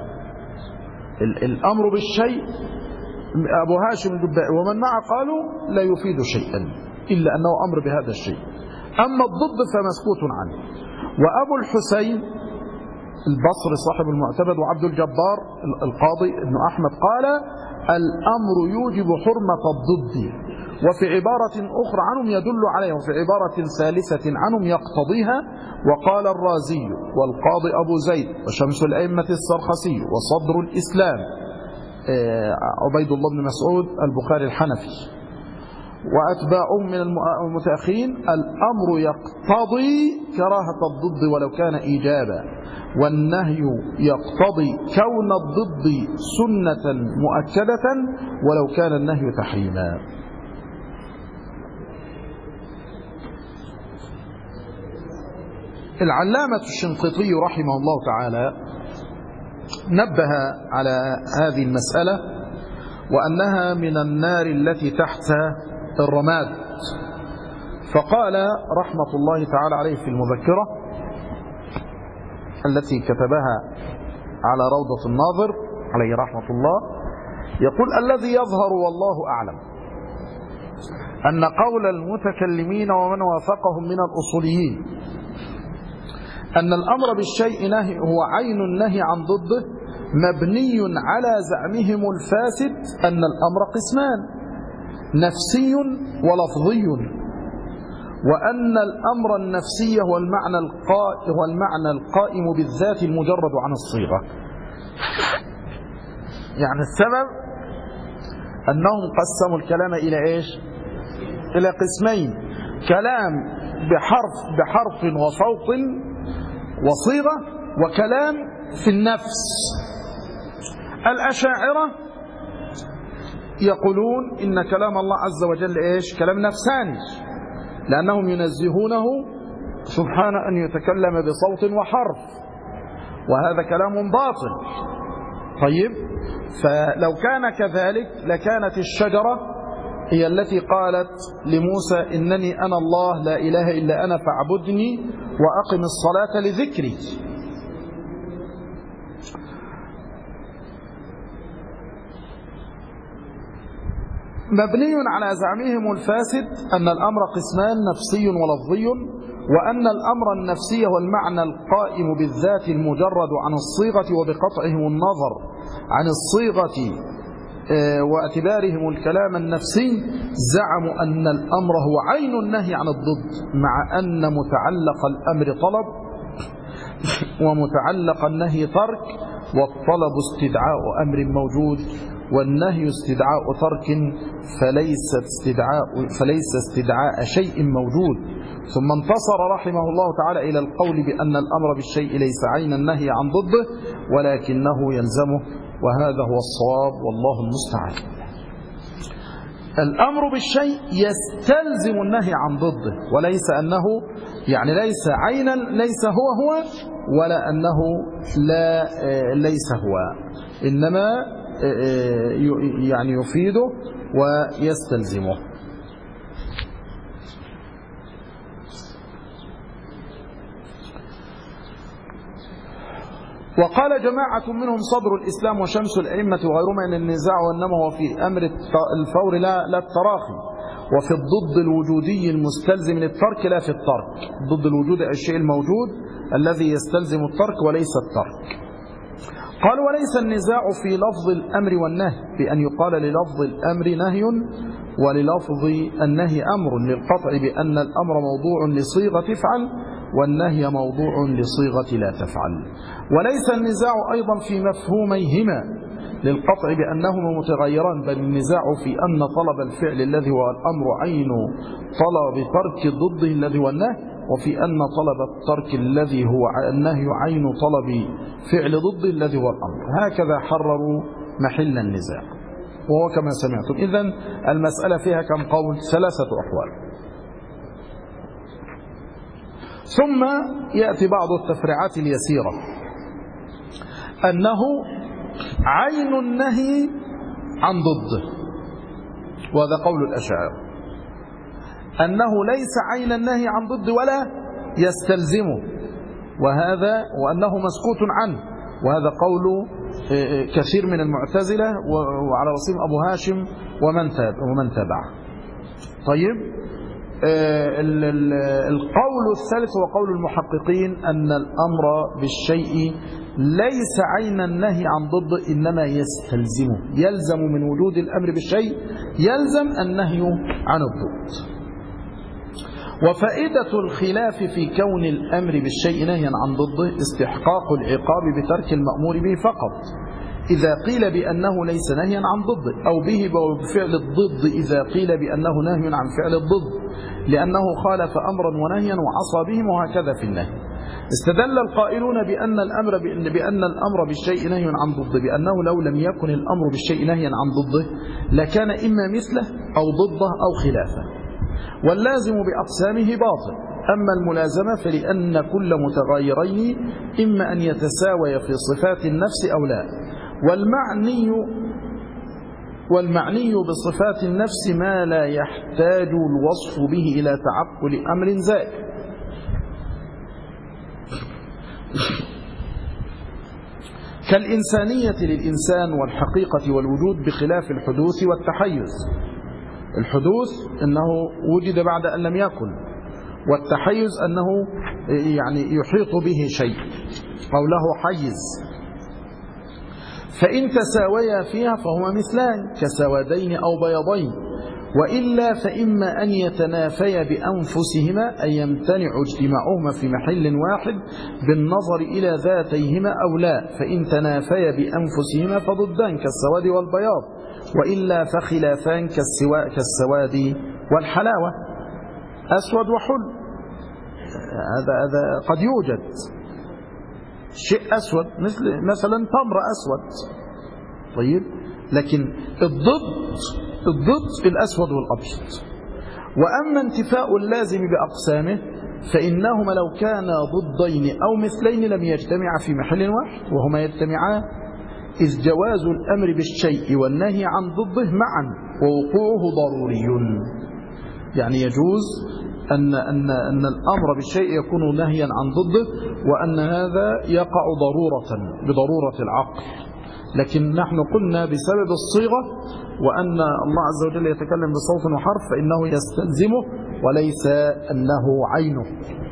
الأمر بالشيء أبو هاشم الجبائي ومن معه قالوا لا يفيد شيئا إلا أنه أمر بهذا الشيء، أما الضد فمسكوت عنه. وأبو الحسين البصري صاحب المعتمد وعبد الجبار القاضي ابن أحمد قال الأمر يوجب حرمة الضد، وفي عبارة أخرى عنهم يدل عليه، وفي عبارة ثالثة عنهم يقتضيها. وقال الرازي والقاضي أبو زيد وشمس الأئمة السرخسي وصدر الإسلام عبيد الله بن مسعود البخاري الحنفي وأتباعهم من المتأخرين الأمر يقتضي كراهة الضد ولو كان إيجابا، والنهي يقتضي كون الضد سنة مؤكدة ولو كان النهي تحريما. العلامة الشنقيطي رحمه الله تعالى نبه على هذه المسألة وأنها من النار التي تحت الرماد، فقال رحمة الله تعالى عليه في المذكرة التي كتبها على روضة الناظر عليه رحمة الله، يقول: الذي يظهر والله أعلم أن قول المتكلمين ومن وافقهم من الأصوليين أن الأمر بالشيء نهي هو عين النهي عن ضده مبني على زعمهم الفاسد أن الأمر قسمان: نفسي ولفظي، وأن الأمر النفسي هو المعنى القائم بالذات المجرد عن الصيغة. يعني السبب أنهم قسموا الكلام إلى إيش؟ إلى قسمين: كلام بحرف وصوت وصيغة، وكلام في النفس. الأشاعرة يقولون إن كلام الله عز وجل إيش؟ كلام نفساني، لأنهم ينزهونه سبحانه أن يتكلم بصوت وحرف، وهذا كلام باطل. طيب، فلو كان كذلك لكانت الشجرة هي التي قالت لموسى: إنني أنا الله لا إله إلا أنا فاعبدني وأقم الصلاة لذكري. مبني على زعمهم الفاسد أن الأمر قسمان: نفسي ولفظي، وأن الأمر النفسي هو المعنى القائم بالذات المجرد عن الصيغة، وبقطعهم النظر عن الصيغة واعتبارهم الكلام النفسي زعموا أن الأمر هو عين النهي عن الضد، مع أن متعلق الأمر طلب ومتعلق النهي ترك، والطلب استدعاء أمر موجود والنهي استدعاء ترك، فليس استدعاء شيء موجود. ثم انتصر رحمه الله تعالى إلى القول بأن الأمر بالشيء ليس عين النهي عن ضده ولكنه يلزمه، وهذا هو الصواب والله المستعان. الأمر بالشيء يستلزم النهي عن ضده، وليس أنه يعني ليس عينا، ليس هو ولا أنه ليس هو، إنما يعني يفيده ويستلزمه. وقال جماعة منهم صدر الإسلام وشمس الأئمة وغيرهم أن النزاع وإنما هو في أمر الفور لا التراخي، وفي الضد الوجودي المستلزم للترك لا في الترك. ضد الوجود الشيء الموجود الذي يستلزم الترك وليس الترك. قالوا: وليس النزاع في لفظ الأمر والنهي، بأن يقال للفظ الأمر نهي وللفظ النهي أمر، للقطع بأن الأمر موضوع لصيغة تفعل والنهي موضوع لصيغة لا تفعل. وليس النزاع أيضا في مفهوميهما، للقطع بأنهما متغيران، بل النزاع في أن طلب الفعل الذي هو الأمر عين طلب ترك ضده الذي هو النهي، وفي أن طلب الترك الذي هو النهي عين طلب فعل ضده الذي هو الأمر. هكذا حرروا محل النزاع، وهو كما سمعتم. إذن المسألة فيها كم قول؟ 3 أقوال. ثم يأتي بعض التفريعات اليسيرة، أنه عين النهي عن ضده، وهذا قول الأشاعرة، أنه ليس عين النهي عن ضد ولا يستلزمه، وأنه مسكوت عنه، وهذا قول كثير من المعتزلة وعلى رأسهم أبو هاشم ومن تبعه. طيب، القول الثالث هو قول المحققين أن الأمر بالشيء ليس عين النهي عن ضد، إنما يستلزمه، يلزم من وجود الأمر بالشيء يلزم النهي عن الضد. وفائدة الخلاف في كون الأمر بالشيء نهيا عن ضده استحقاق العقاب بترك المأمور به فقط، إذا قيل بأنه ليس نهيا عن ضده، أو به بفعل الضد إذا قيل بأنه نهي عن فعل الضد، لأنه خالف أمرا ونهيا وعصى بهم، وهكذا في النهي. استدل القائلون بأن الأمر بالشيء نهي عن ضده بأنه لو لم يكن الأمر بالشيء نهيا عن ضده لكان إما مثله أو ضده أو خلافه، واللازم بأقسامه باطل. أما الملازمة فلأن كل متغايرين إما أن يتساوي في صفات النفس أو لا. والمعني بصفات النفس ما لا يحتاج الوصف به إلى تعقل أمر زائد. كالإنسانية للإنسان والحقيقة والوجود بخلاف الحدوث والتحيز. الحدوث أنه وجد بعد أن لم يكن، والتحيز أنه يعني يحيط به شيء أو له حيز. فإن تساويا فيها فهما مثلان كسوادين أو بيضين، وإلا فإما أن يتنافيا بأنفسهما أي يمتنع اجتماعهما في محل واحد بالنظر إلى ذاتيهما أو لا، فإن تنافيا بأنفسهما فضدان كالسواد والبياض، وإلا فخلافان كالسواد والحلاوة. أسود وحل، هذا قد يوجد شيء أسود مثلا تمر أسود، طيب، لكن الضد الأسود والأبيض. وأما انتفاء اللازم بأقسامه فإنهما لو كانا ضدين أو مثلين لم يجتمعا في محل واحد، وهما يجتمعان، إذ جواز الأمر بالشيء والنهي عن ضده معا ووقوعه ضروري. يعني يجوز أن الأمر بالشيء يكون نهيا عن ضده، وأن هذا يقع بضرورة العقل. لكن نحن قلنا بسبب الصيغة وأن الله عز وجل يتكلم بصوت وحرف فإنه يستلزمه وليس أنه عينه.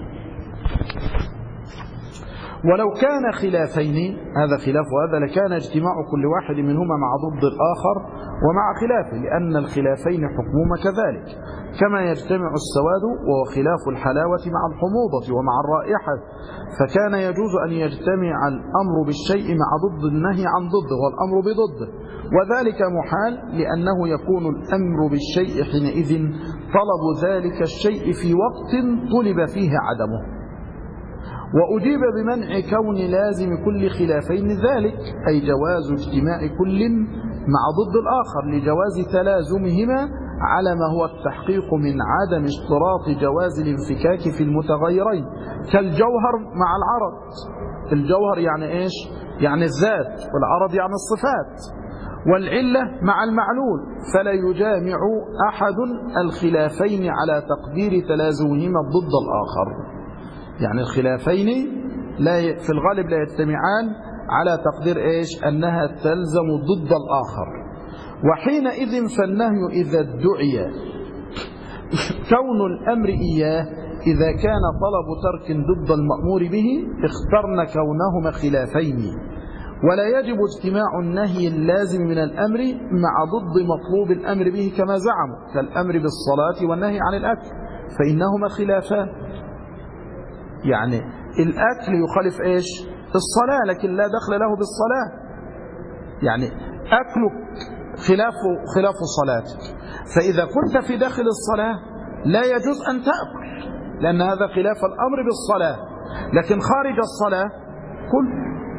ولو كان خلافين، هذا خلاف وهذا، لكان اجتماع كل واحد منهما مع ضد الآخر ومع خلافه، لأن الخلافين حكمهما كذلك، كما يجتمع السواد وهو خلاف الحلاوة مع الحموضة ومع الرائحة، فكان يجوز أن يجتمع الأمر بالشيء مع ضد النهي عن ضده والأمر بضده، وذلك محال لأنه يكون الأمر بالشيء حينئذ طلب ذلك الشيء في وقت طلب فيه عدمه. وأجيب بمنع كون لازم كل خلافين ذلك، أي جواز اجتماع كل مع ضد الآخر لجواز تلازمهما على ما هو التحقيق من عدم اشتراط جواز الانفكاك في المتغيرين، كالجوهر مع العرض. الجوهر يعني إيش؟ يعني الذات، والعرض يعني الصفات، والعلة مع المعلول، فلا يجامع أحد الخلافين على تقدير تلازمهما ضد الآخر. يعني الخلافين في الغالب لا يجتمعان على تقدير إيش؟ أنها تلزم ضد الآخر. وحينئذ فالنهي إذا ادعي كون الأمر إياه إذا كان طلب ترك ضد المأمور به اخترن كونهما خلافين، ولا يجب اجتماع النهي اللازم من الأمر مع ضد مطلوب الأمر به كما زعموا، كالأمر بالصلاة والنهي عن الأكل، فإنهما خلافان. يعني الأكل يخالف إيش؟ الصلاة، لكن لا دخل له بالصلاة. يعني أكلك خلاف صلاتك، فإذا كنت في داخل الصلاة لا يجوز أن تأكل، لأن هذا خلاف الأمر بالصلاة، لكن خارج الصلاة كل،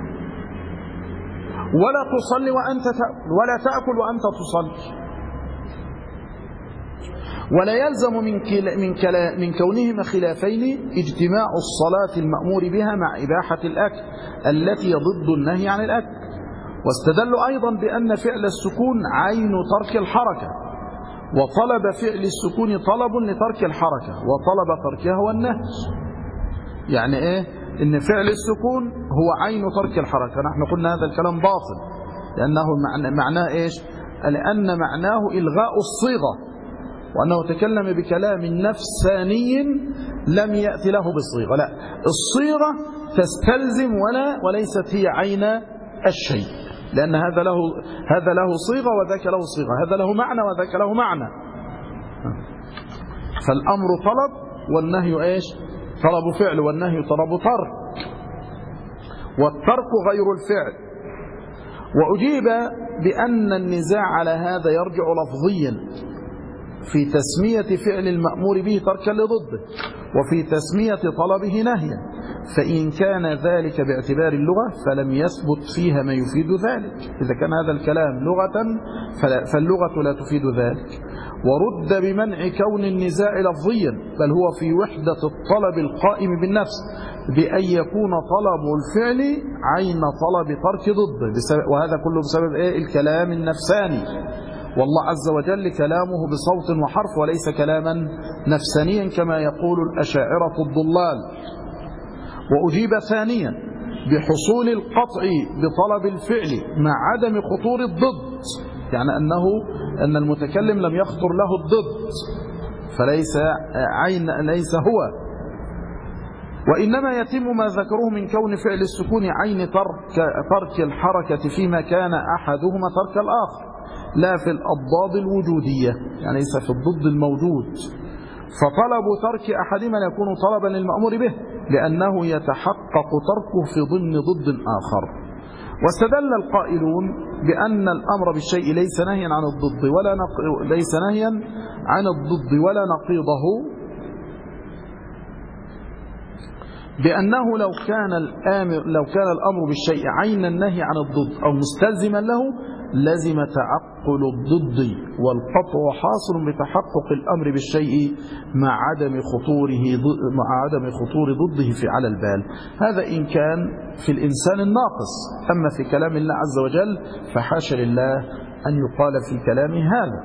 ولا تصلي وأنت تأكل، ولا تأكل وأنت تصلي. ولا يلزم من كونهما خلافين اجتماع الصلاة المأمور بها مع إباحة الأكل التي يضد النهي عن الأكل. واستدلوا أيضا بأن فعل السكون عين ترك الحركة، وطلب فعل السكون طلب لترك الحركة، وطلب تركها هو النهي. يعني إيه؟ إن فعل السكون هو عين ترك الحركة. نحن قلنا هذا الكلام باطل، لأنه معناه إيش؟ لأن معناه إلغاء الصيغة، وأنه تكلم بكلام نفساني لم يأتي له بصيغة. لا، الصيغة تستلزم وليست هي عين الشيء، لأن هذا له صيغة وذاك له صيغة، هذا له معنى وذاك له معنى. فالأمر طلب والنهي إيش؟ طلب فعل، والنهي طلب ترك، والترك غير الفعل. وأجيب بأن النزاع على هذا يرجع لفظيا في تسمية فعل المأمور به تركا لضده، وفي تسمية طلبه نهيا، فإن كان ذلك باعتبار اللغة فلم يثبت فيها ما يفيد ذلك. إذا كان هذا الكلام لغة فاللغة لا تفيد ذلك. ورد بمنع كون النزاع لفظيا، بل هو في وحدة الطلب القائم بالنفس، بأن يكون طلب الفعل عين طلب ترك ضده، وهذا كله بسبب الكلام النفساني. والله عز وجل كلامه بصوت وحرف وليس كلاما نفسانيا كما يقول الأشاعرة الضلال. وأجيب ثانيا بحصول القطع بطلب الفعل مع عدم خطور الضد، يعني أن المتكلم لم يخطر له الضد فليس ليس هو، وإنما يتم ما ذكره من كون فعل السكون عين ترك الحركة فيما كان أحدهما ترك الآخر، لا في الأضداد الوجودية، يعني ليس في الضد الموجود. فطلب ترك أحدهما يكون طلبا للمأمور به لأنه يتحقق تركه في ضمن ضد آخر. واستدل القائلون بأن الأمر بالشيء ليس نهيا عن الضد ليس نهيا عن الضد ولا نقيضه، بأنه لو كان الأمر بالشيء عين النهي عن الضد أو مستلزما له لزم تعقل الضد، والقطع حاصل بتحقق الأمر بالشيء مع عدم خطور ضده في على البال. هذا إن كان في الإنسان الناقص، أما في كلام الله عز وجل فحاشا لله أن يقال في كلام هذا.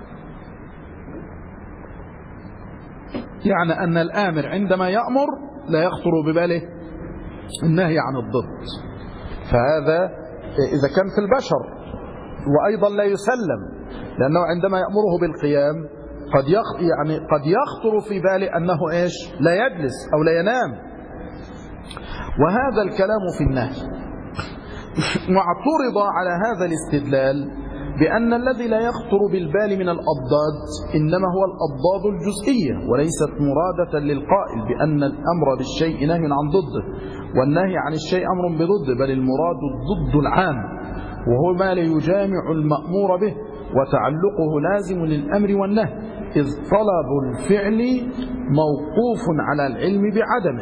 يعني أن الآمر عندما يأمر لا يخطر بباله النهي عن الضد، فهذا إذا كان في البشر. وأيضا لا يسلم، لأنه عندما يأمره بالقيام قد يخطر في باله أنه لا يجلس أو لا ينام، وهذا الكلام في النهي. واعترض على هذا الاستدلال بأن الذي لا يخطر بالبال من الأضداد إنما هو الأضداد الجزئية وليست مرادة للقائل بأن الأمر بالشيء نهي عن ضده، والنهي عن الشيء أمر بضده، بل المراد الضد العام وهو ما لا يجامع المأمور به وتعلقه لازم للأمر والنهي، إذ طلب الفعل موقوف على العلم بعدمه.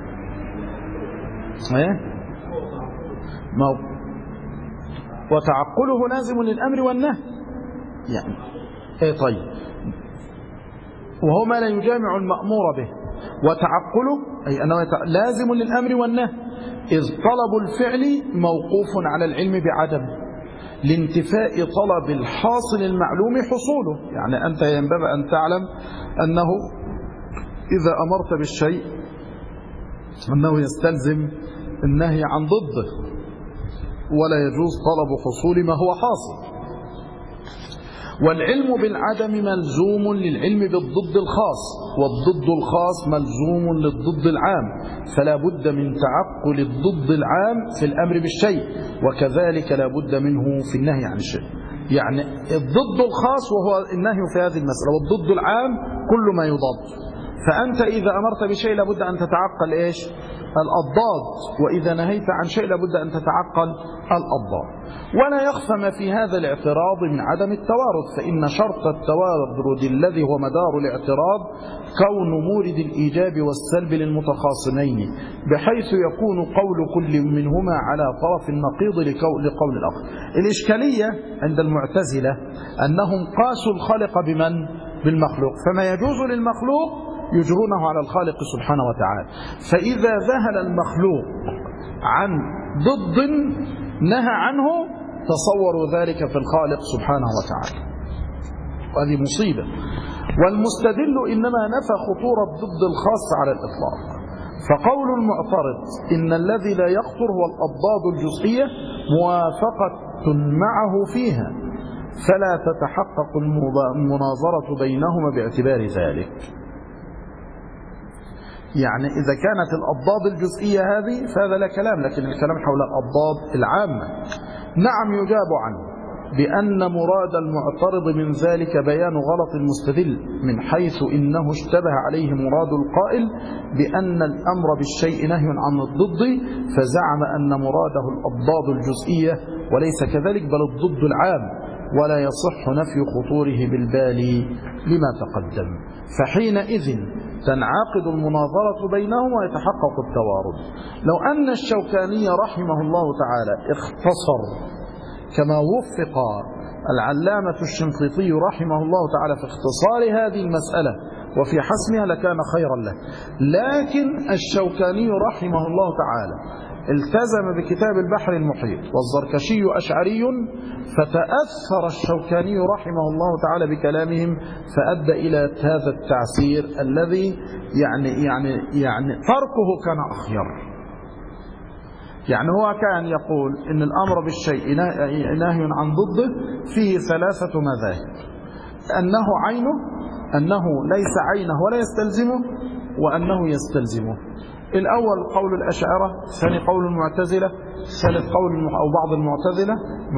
وتعقله لازم للأمر والنهي، يعني طيب، وهو ما لا يجامع المأمور به وتعقله أي أنه لازم للأمر والنهي، إذ طلب الفعل موقوف على العلم بعدم لانتفاء طلب الحاصل المعلوم حصوله. يعني أنت ينبغي أن تعلم أنه إذا أمرت بالشيء أنه يستلزم النهي عن ضده، ولا يجوز طلب حصول ما هو حاصل. والعلم بالعدم ملزوم للعلم بالضد الخاص، والضد الخاص ملزوم للضد العام، فلا بد من تعقل الضد العام في الأمر بالشيء، وكذلك لا بد منه في النهي عن الشيء. يعني الضد الخاص وهو النهي في هذه المسألة، والضد العام كل ما يضاد. فأنت إذا أمرت بشيء لابد أن تتعقل الأضداد، وإذا نهيت عن شيء لابد أن تتعقل الأضداد. ولا يخفى ما في هذا الاعتراض من عدم التوارد، فإن شرط التوارد الذي هو مدار الاعتراض كون مورد الإيجاب والسلب للمتخاصمين، بحيث يكون قول كل منهما على طرف النقيض لقول الآخر. الإشكالية عند المعتزلة أنهم قاسوا الخالق بمن؟ بالمخلوق، فما يجوز للمخلوق يجرونه على الخالق سبحانه وتعالى. فإذا ذهل المخلوق عن ضد نهى عنه تصوروا ذلك في الخالق سبحانه وتعالى، وهذه مصيبة. والمستدل إنما نفى خطورة الضد الخاص على الإطلاق. فقول المعترض إن الذي لا يخطر هو الأضداد الجزئية موافقة معه فيها، فلا تتحقق المناظرة بينهما باعتبار ذلك. يعني إذا كانت الأضداد الجزئية هذه فهذا لا كلام، لكن الكلام حول الأضداد العامة نعم يجاب عنه بأن مراد المعترض من ذلك بيان غلط المستدل، من حيث إنه اشتبه عليه مراد القائل بأن الأمر بالشيء نهي عن الضد، فزعم أن مراده الأضداد الجزئية وليس كذلك بل الضد العام، ولا يصح نفي خطوره بالبال لما تقدم، فحينئذ تنعقد المناظرة بينهم ويتحقق التوارد. لو أن الشوكاني رحمه الله تعالى اختصر كما وفق العلامة الشنقيطي رحمه الله تعالى في اختصار هذه المسألة وفي حسمها لكان خيرا له، لكن الشوكاني رحمه الله تعالى التزم بكتاب البحر المحيط والزركشي أشعري، فتأثر الشوكاني رحمه الله تعالى بكلامهم فأدى إلى هذا التعسير الذي يعني تركه كان أخير. يعني هو كان يقول إن الأمر بالشيء نهي عن ضده فيه ثلاثة مذاهب: أنه عينه، أنه ليس عينه ولا يستلزمه، وأنه يستلزمه. الأول قول الأشاعرة، الثاني قول المعتزلة، الثالث قول أو بعض المعتزلة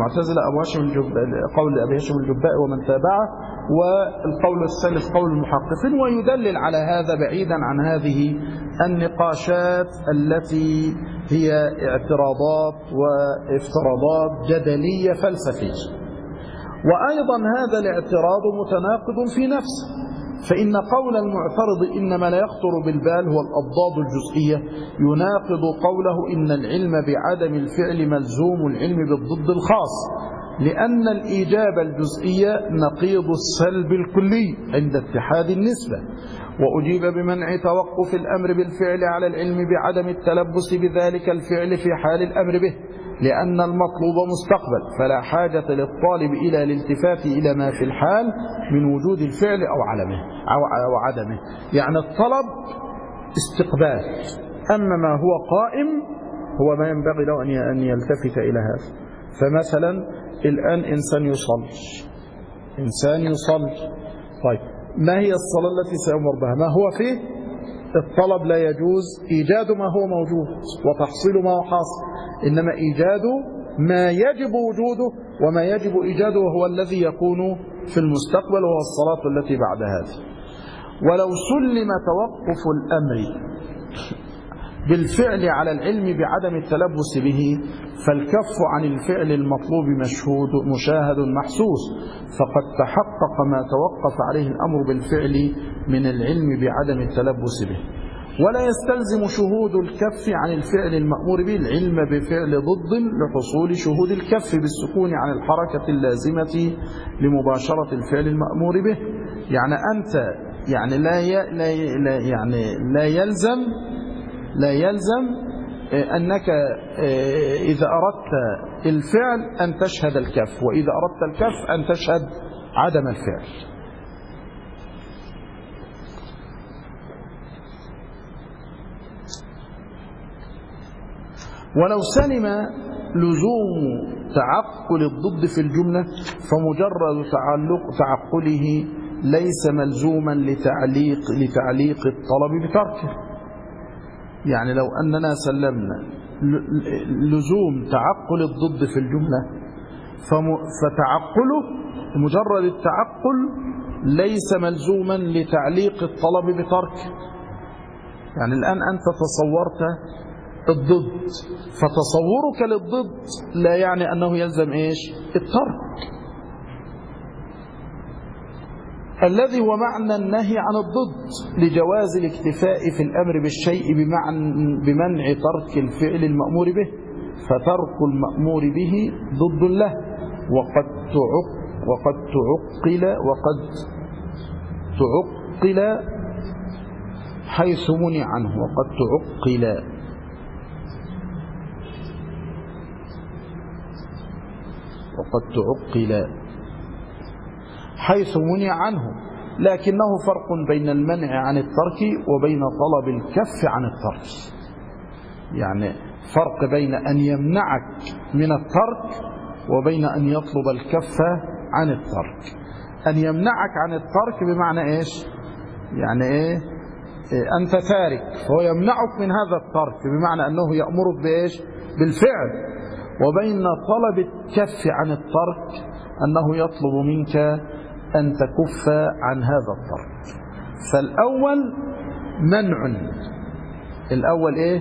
قول أبي هاشم الجبائي ومن تابعه، والقول الثالث قول المحققين. ويدلل على هذا بعيدا عن هذه النقاشات التي هي اعتراضات وافتراضات جدلية فلسفية. وأيضا هذا الاعتراض متناقض في نفسه، فإن قول المعترض إنما لا يخطر بالبال هو الأضداد الجزئية يناقض قوله إن العلم بعدم الفعل ملزوم العلم بالضد الخاص، لأن الإيجاب الجزئية نقيض السلب الكلي عند اتحاد النسبة. وأجيب بمنع توقف الأمر بالفعل على العلم بعدم التلبس بذلك الفعل في حال الأمر به، لأن المطلوب مستقبل، فلا حاجة للطالب إلى الالتفات إلى ما في الحال من وجود الفعل أو عدمه. يعني الطلب استقبال، أما ما هو قائم هو ما ينبغي له أن يلتفت إلى هذا. فمثلا الآن إنسان يصلي، طيب ما هي الصلاة التي سيأمر بها؟ ما هو فيه؟ الطلب لا يجوز إيجاد ما هو موجود وتحصيل ما هو حاصل، إنما إيجاد ما يجب وجوده وما يجب إيجاده وهو الذي يكون في المستقبل، وهو الصلاة التي بعد هذه. ولو سلم توقف الأمر بالفعل على العلم بعدم التلبس به، فالكف عن الفعل المطلوب مشاهد محسوس، فقد تحقق ما توقف عليه الأمر بالفعل من العلم بعدم التلبس به. ولا يستلزم شهود الكف عن الفعل المأمور به العلم بفعل ضد لحصول شهود الكف بالسكون عن الحركة اللازمة لمباشرة الفعل المأمور به. يعني أنت يعني لا يلزم أنك إذا أردت الفعل أن تشهد الكف، وإذا أردت الكف أن تشهد عدم الفعل. ولو سلم لزوم تعقل الضد في الجملة فمجرد تعقله ليس ملزوما لتعليق الطلب بتركه. يعني لو أننا سلمنا لزوم تعقل الضد في الجملة فتعقله مجرد التعقل ليس ملزوما لتعليق الطلب بتركه. يعني الآن أنت تصورت الضد، فتصورك للضد لا يعني أنه يلزم إيش؟ الترك، الذي هو معنى النهي عن الضد لجواز الاكتفاء في الأمر بالشيء بمنع ترك الفعل المأمور به، فترك المأمور به ضد له. وقد تعقل حيث منع عنه، وقد تعقل حيث منع عنه، لكنه فرق بين المنع عن الترك وبين طلب الكف عن الترك. يعني فرق بين أن يمنعك من الترك وبين أن يطلب الكف عن الترك. أن يمنعك عن الترك بمعنى إيش؟ يعني إيه؟ أنت تارك فهو يمنعك من هذا الترك بمعنى أنه يأمرك بإيش؟ بالفعل. وبين طلب الكف عن الترك أنه يطلب منك أن تكف عن هذا الترك. فالأول منع، الأول إيه؟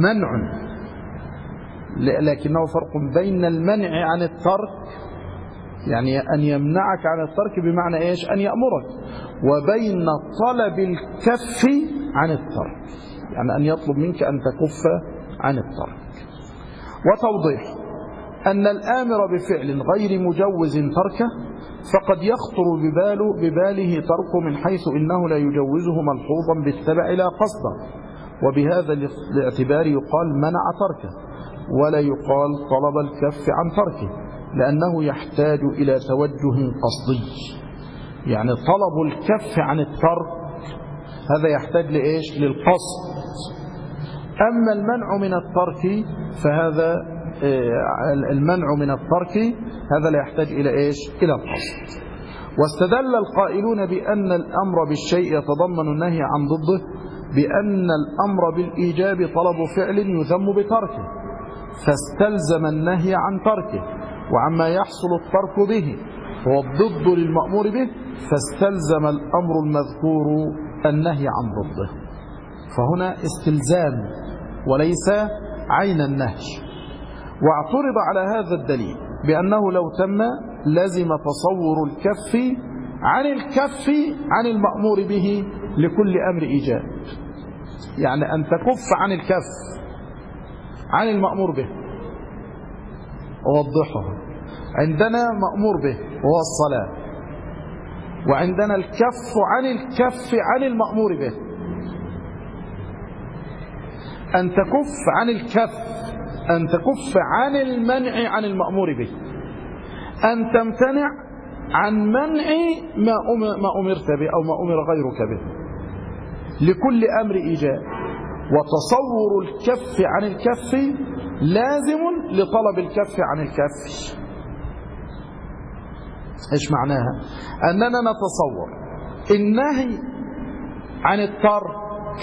منع، لكنه فرق بين المنع عن الترك يعني أن يمنعك عن الترك بمعنى إيش؟ أن يأمرك. وبين طلب الكف عن الترك، يعني أن يطلب منك أن تكف عن الترك. وتوضيح أن الآمر بفعل غير مجوز تركه فقد يخطر بباله تركه من حيث إنه لا يجوزه ملحوظا بالتبع لا قصدا، وبهذا الاعتبار يقال منع تركه ولا يقال طلب الكف عن تركه، لأنه يحتاج إلى توجه قصدي. يعني طلب الكف عن الترك هذا يحتاج لإيش؟ للقصد. أما المنع من الترك فهذا المنع من الترك هذا لا يحتاج إلى إيش؟ إلى القصد. واستدل القائلون بأن الأمر بالشيء يتضمن النهي عن ضده بأن الأمر بالإيجاب طلب فعل يذم بتركه، فاستلزم النهي عن تركه، وعما يحصل الترك به هو الضد للمأمور به، فاستلزم الأمر المذكور النهي عن ضده. فهنا استلزام وليس عين النهي. واعترض على هذا الدليل بأنه لو تم لازم تصور الكف عن المأمور به لكل أمر إيجاب. يعني أن تكف عن الكف عن المأمور به. أوضحه. عندنا مأمور به وهو الصلاة، وعندنا الكف عن المأمور به. أن تكف عن الكف، أن تكف عن المنع عن المأمور به، أن تمتنع عن منع ما أمرت به أو ما أمر غيرك به لكل أمر إيجاب. وتصور الكف عن الكف لازم لطلب الكف عن الكف. إيش معناها؟ أننا نتصور النهي عن الترك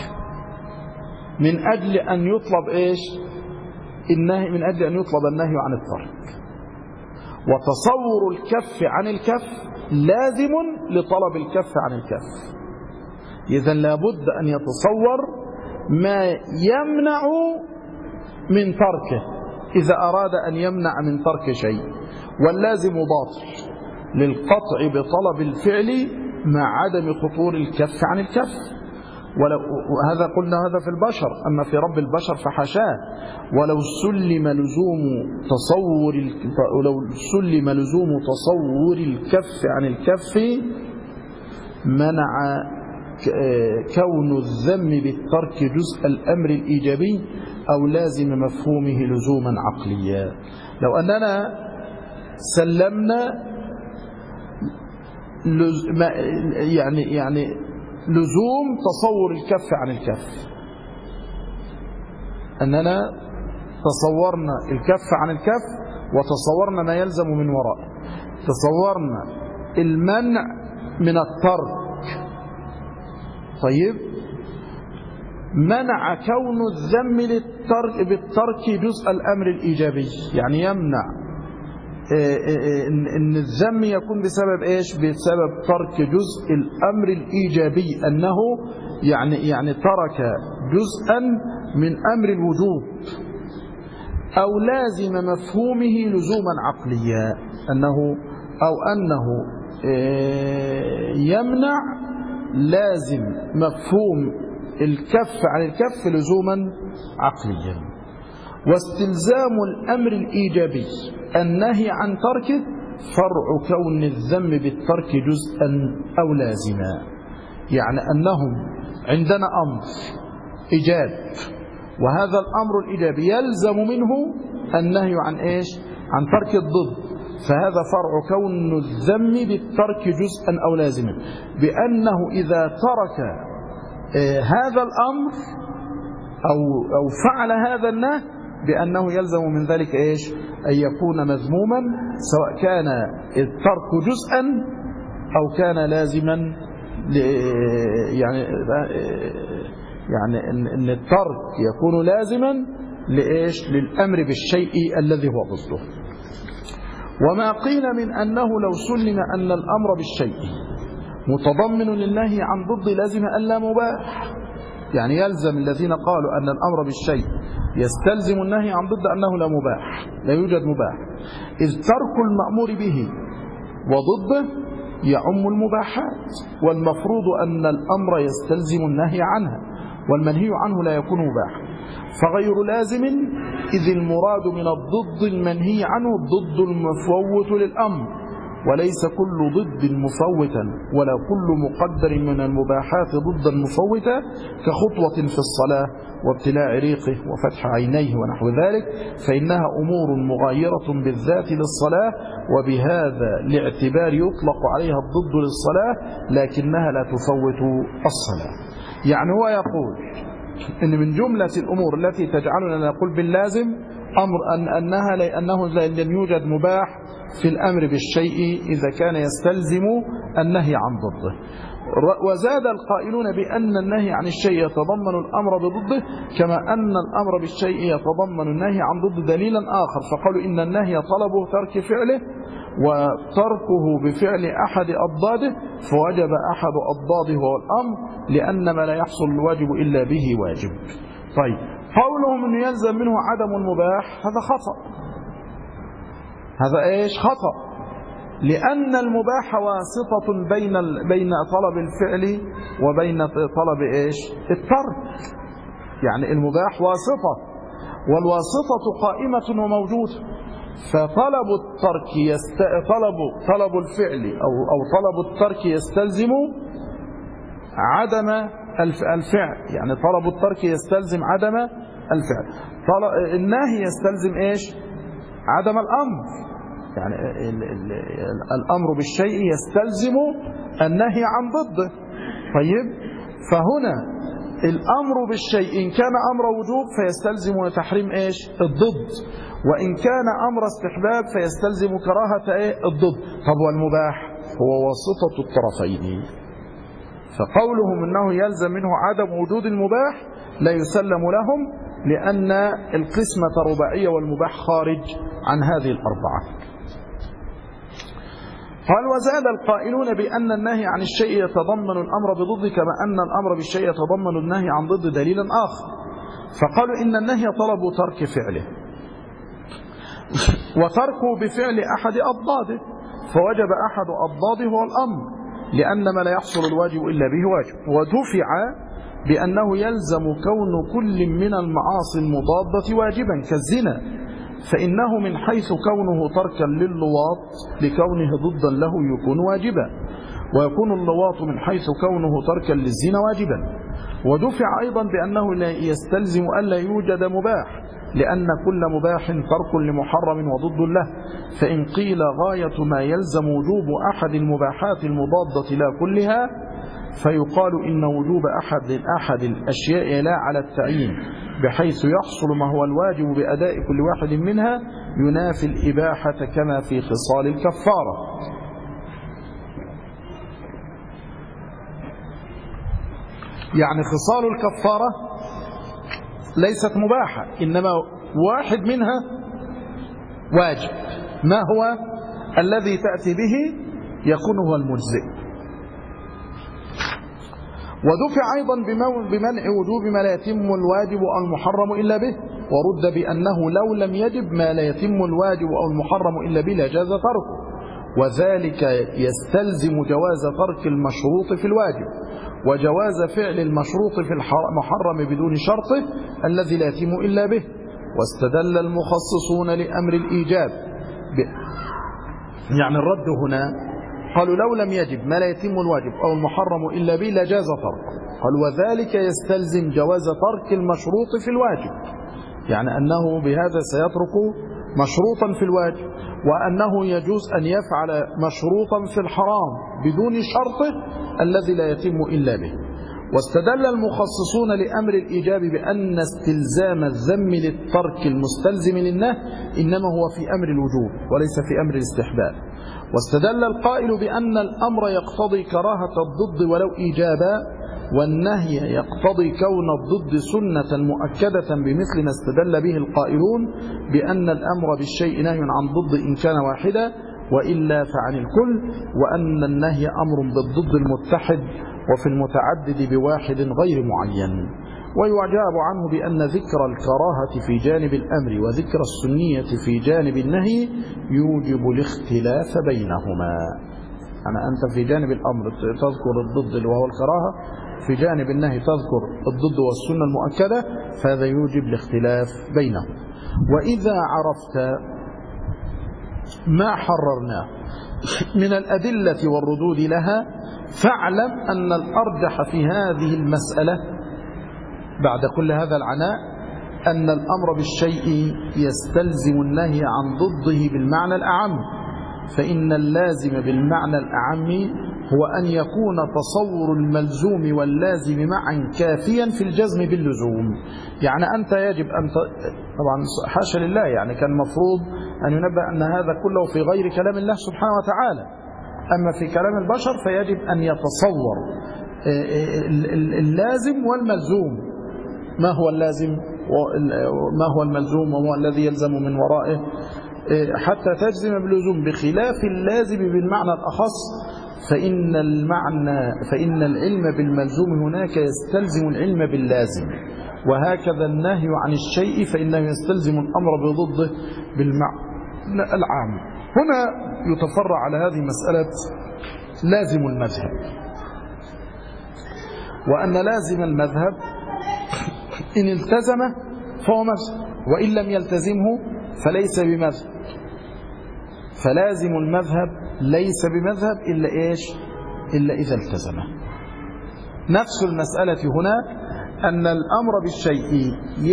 من أجل أن يطلب إيش؟ النهي من أجل أن يطلب النهي عن الترك. وتصور الكف عن الكف لازم لطلب الكف عن الكف. إذن لابد أن يتصور ما يمنع من تركه إذا أراد أن يمنع من ترك شيء، واللازم باطل للقطع بطلب الفعل مع عدم خطور الكف عن الكف. وهذا قلنا هذا في البشر، أما في رب البشر فحاشاه. ولو سلم لزوم تصور الكف عن الكف منع كون الذم بالترك جزء الأمر الإيجابي أو لازم مفهومه لزوما عقليا. لو أننا سلمنا يعني لزوم تصور الكف عن الكف، أننا تصورنا الكف عن الكف وتصورنا ما يلزم من وراء، تصورنا المنع من الترك. طيب، منع كون الذم بالترك جزء الأمر الإيجابي، يعني يمنع إن الذم يكون بسبب إيش؟ بسبب ترك جزء الأمر الإيجابي، أنه يعني ترك جزءا من أمر الوجوب، أو لازم مفهومه لزوما عقليا، أنه يمنع لازم مفهوم الكف عن الكف لزوما عقليا. واستلزام الأمر الإيجابي النهي عن تركه فرع كون الذم بالترك جزءا أو لازما. يعني أنهم عندنا أمر إيجاب، وهذا الأمر الإيجابي يلزم منه النهي عن إيش؟ عن ترك الضد، فهذا فرع كون الذم بالترك جزءا أو لازما، بأنه إذا ترك هذا الأمر أو فعل هذا النهي بأنه يلزم من ذلك إيش؟ أن يكون مذموما، سواء كان الترك جزءا أو كان لازما. يعني أن الترك يكون لازما لإيش؟ للأمر بالشيء الذي هو ضده. وما قيل من أنه لو سلم أن الأمر بالشيء متضمن للنهي عن ضد لازم ألا مباح، يعني يلزم الذين قالوا أن الأمر بالشيء يستلزم النهي عن ضد أنه لا مباح، لا يوجد مباح، إذ ترك المأمور به وضده يعم المباحات، والمفروض أن الأمر يستلزم النهي عنها، والمنهي عنه لا يكون مباحا، فغير لازم، إذ المراد من الضد المنهي عنه الضد المفوت للأمر، وليس كل ضد مفوتا ولا كل مقدر من المباحات ضدا مفوتا، كخطوة في الصلاة وابتلاع ريقه وفتح عينيه ونحو ذلك، فإنها أمور مغايرة بالذات للصلاة، وبهذا الاعتبار يطلق عليها الضد للصلاة، لكنها لا تفوت الصلاة. يعني هو يقول إن من جملة الأمور التي تجعلنا نقول باللازم أمر أنه لن يوجد مباح في الأمر بالشيء إذا كان يستلزم النهي عن ضده. وزاد القائلون بأن النهي عن الشيء يتضمن الأمر بضده، كما أن الأمر بالشيء يتضمن النهي عن ضد دليلا آخر، فقالوا إن النهي طلبه ترك فعله وتركه بفعل أحد أضداده، فوجب أحد أضداده هو الأمر، لأن ما لا يحصل الواجب إلا به واجب. طيب، قولهم أنه يلزم منه عدم المباح هذا خطأ. هذا إيش؟ خطأ، لأن المباح واسطة بين طلب الفعل وبين طلب إيش؟ الترك. يعني المباح واسطة، والواسطة قائمة وموجودة، فطلب الترك طلب الفعل أو طلب الترك يستلزم عدم الفعل، يعني طلب الترك يستلزم عدم الفعل. النهي يستلزم إيش؟ عدم الأمر، يعني الأمر بالشيء يستلزم النهي عن ضده. طيب، فهنا الأمر بالشيء إن كان أمر وجوب فيستلزم تحريم إيش؟ الضد، وإن كان أمر استحباب فيستلزم كراهة الضد. طب والمباح هو واسطة الطرفين، فقولهم إنه يلزم منه عدم وجود المباح لا يسلم لهم، لأن القسمة رباعية والمباح خارج عن هذه الأربعة. قال: وزاد القائلون بأن النهي عن الشيء يتضمن الأمر بضد، كما أن الأمر بالشيء يتضمن النهي عن ضد دليلا آخر، فقالوا إن النهي طلب ترك فعله وتركه بفعل أحد أضداده، فوجب أحد أضداده هو الأمر، لأن ما لا يحصل الواجب إلا به واجب. ودفع بأنه يلزم كون كل من المعاصي المضادة واجبا كالزنا، فإنه من حيث كونه تركا لللواط لكونه ضدا له يكون واجبا، ويكون اللواط من حيث كونه تركا للزنا واجبا. ودفع أيضا بأنه لا يستلزم ألا يوجد مباح، لأن كل مباح ترك لمحرم وضد له، فإن قيل غاية ما يلزم وجوب أحد المباحات المضادة لا كلها، فيقال إن وجوب أحد الأشياء لا على التعيين، بحيث يحصل ما هو الواجب بأداء كل واحد منها ينافي الإباحة، كما في خصال الكفارة. يعني خصال الكفارة ليست مباحة، إنما واحد منها واجب، ما هو الذي تأتي به يكون هو المجزئ. ودفع أيضا بمنع وجوب ما لا يتم الواجب أو المحرم إلا به، ورد بأنه لو لم يجب ما لا يتم الواجب أو المحرم إلا به لجاز تركه، وذلك يستلزم جواز ترك المشروط في الواجب، وجواز فعل المشروط في المحرم بدون شرطه الذي لا يتم إلا به. واستدل المخصصون لأمر الإيجاب يعني الرد هنا، قالوا لو لم يجب ما لا يتم الواجب أو المحرم إلا به لجاز تركه، قالوا وذلك يستلزم جواز ترك المشروط في الواجب، يعني أنه بهذا سيترك مشروطا في الواجب، وأنه يجوز أن يفعل مشروطا في الحرام بدون شرطه الذي لا يتم إلا به. واستدل المخصصون لأمر الإيجاب بأن استلزام الذم للترك المستلزم للنهي إنما هو في أمر الوجوب وليس في أمر الاستحباب. واستدل القائل بأن الأمر يقتضي كراهة الضد ولو إيجابا، والنهي يقتضي كون الضد سنة مؤكدة بمثل ما استدل به القائلون بأن الأمر بالشيء نهي عن ضد إن كان واحدا، وإلا فعن الكل، وأن النهي أمر بالضد المتحد وفي المتعدد بواحد غير معين. ويعجاب عنه بأن ذكر الكراهة في جانب الأمر وذكر السنية في جانب النهي يوجب الاختلاف بينهما. يعني أنت في جانب الأمر تذكر الضد اللي وهو الكراهة، في جانب النهي تذكر الضد والسنة المؤكدة، فهذا يوجب الاختلاف بينهم. وإذا عرفت ما حررناه من الأدلة والردود لها فاعلم أن الأرجح في هذه المسألة بعد كل هذا العناء أن الأمر بالشيء يستلزم النهي عن ضده بالمعنى الأعم، فإن اللازم بالمعنى الأعم هو أن يكون تصور الملزوم واللازم معا كافيا في الجزم باللزوم. يعني أنت يجب أن طبعا حاشا لله، يعني كان المفروض أن ينبه أن هذا كله في غير كلام الله سبحانه وتعالى، أما في كلام البشر فيجب أن يتصور اللازم والملزوم. ما هو اللازم وما هو الملزوم وما الذي يلزم من ورائه حتى تجزم باللزوم، بخلاف اللازم بالمعنى الأخص فإن العلم بالملزوم هناك يستلزم العلم باللازم، وهكذا النهي عن الشيء فإنه يستلزم الأمر بضده بالمعنى العام. هنا يتفرع على هذه مسألة لازم المذهب، وأن لازم المذهب إن التزمه فهو مذهب، وإن لم يلتزمه فليس بمذهب. فلازم المذهب ليس بمذهب إلا إيش؟ إلا إذا التزمه. نفس المسألة هنا أن الأمر بالشيء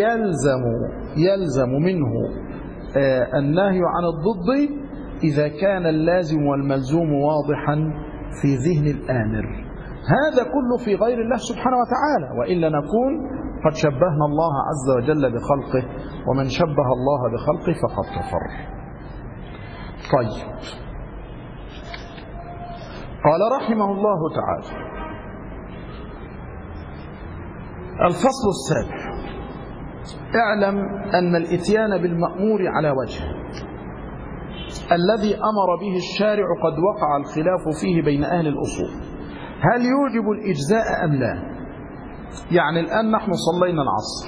يلزم منه النهي عن الضد إذا كان اللازم والملزوم واضحا في ذهن الآمر. هذا كله في غير الله سبحانه وتعالى، وإلا نكون قد شبهنا الله عز وجل بخلقه، ومن شبه الله بخلقه فقد كفر. طيب، قال رحمه الله تعالى: الفصل السابع: اعلم أن الإتيان بالمأمور على وجه الذي أمر به الشارع قد وقع الخلاف فيه بين أهل الأصول، هل يوجب الإجزاء أم لا؟ يعني الآن نحن صلينا العصر،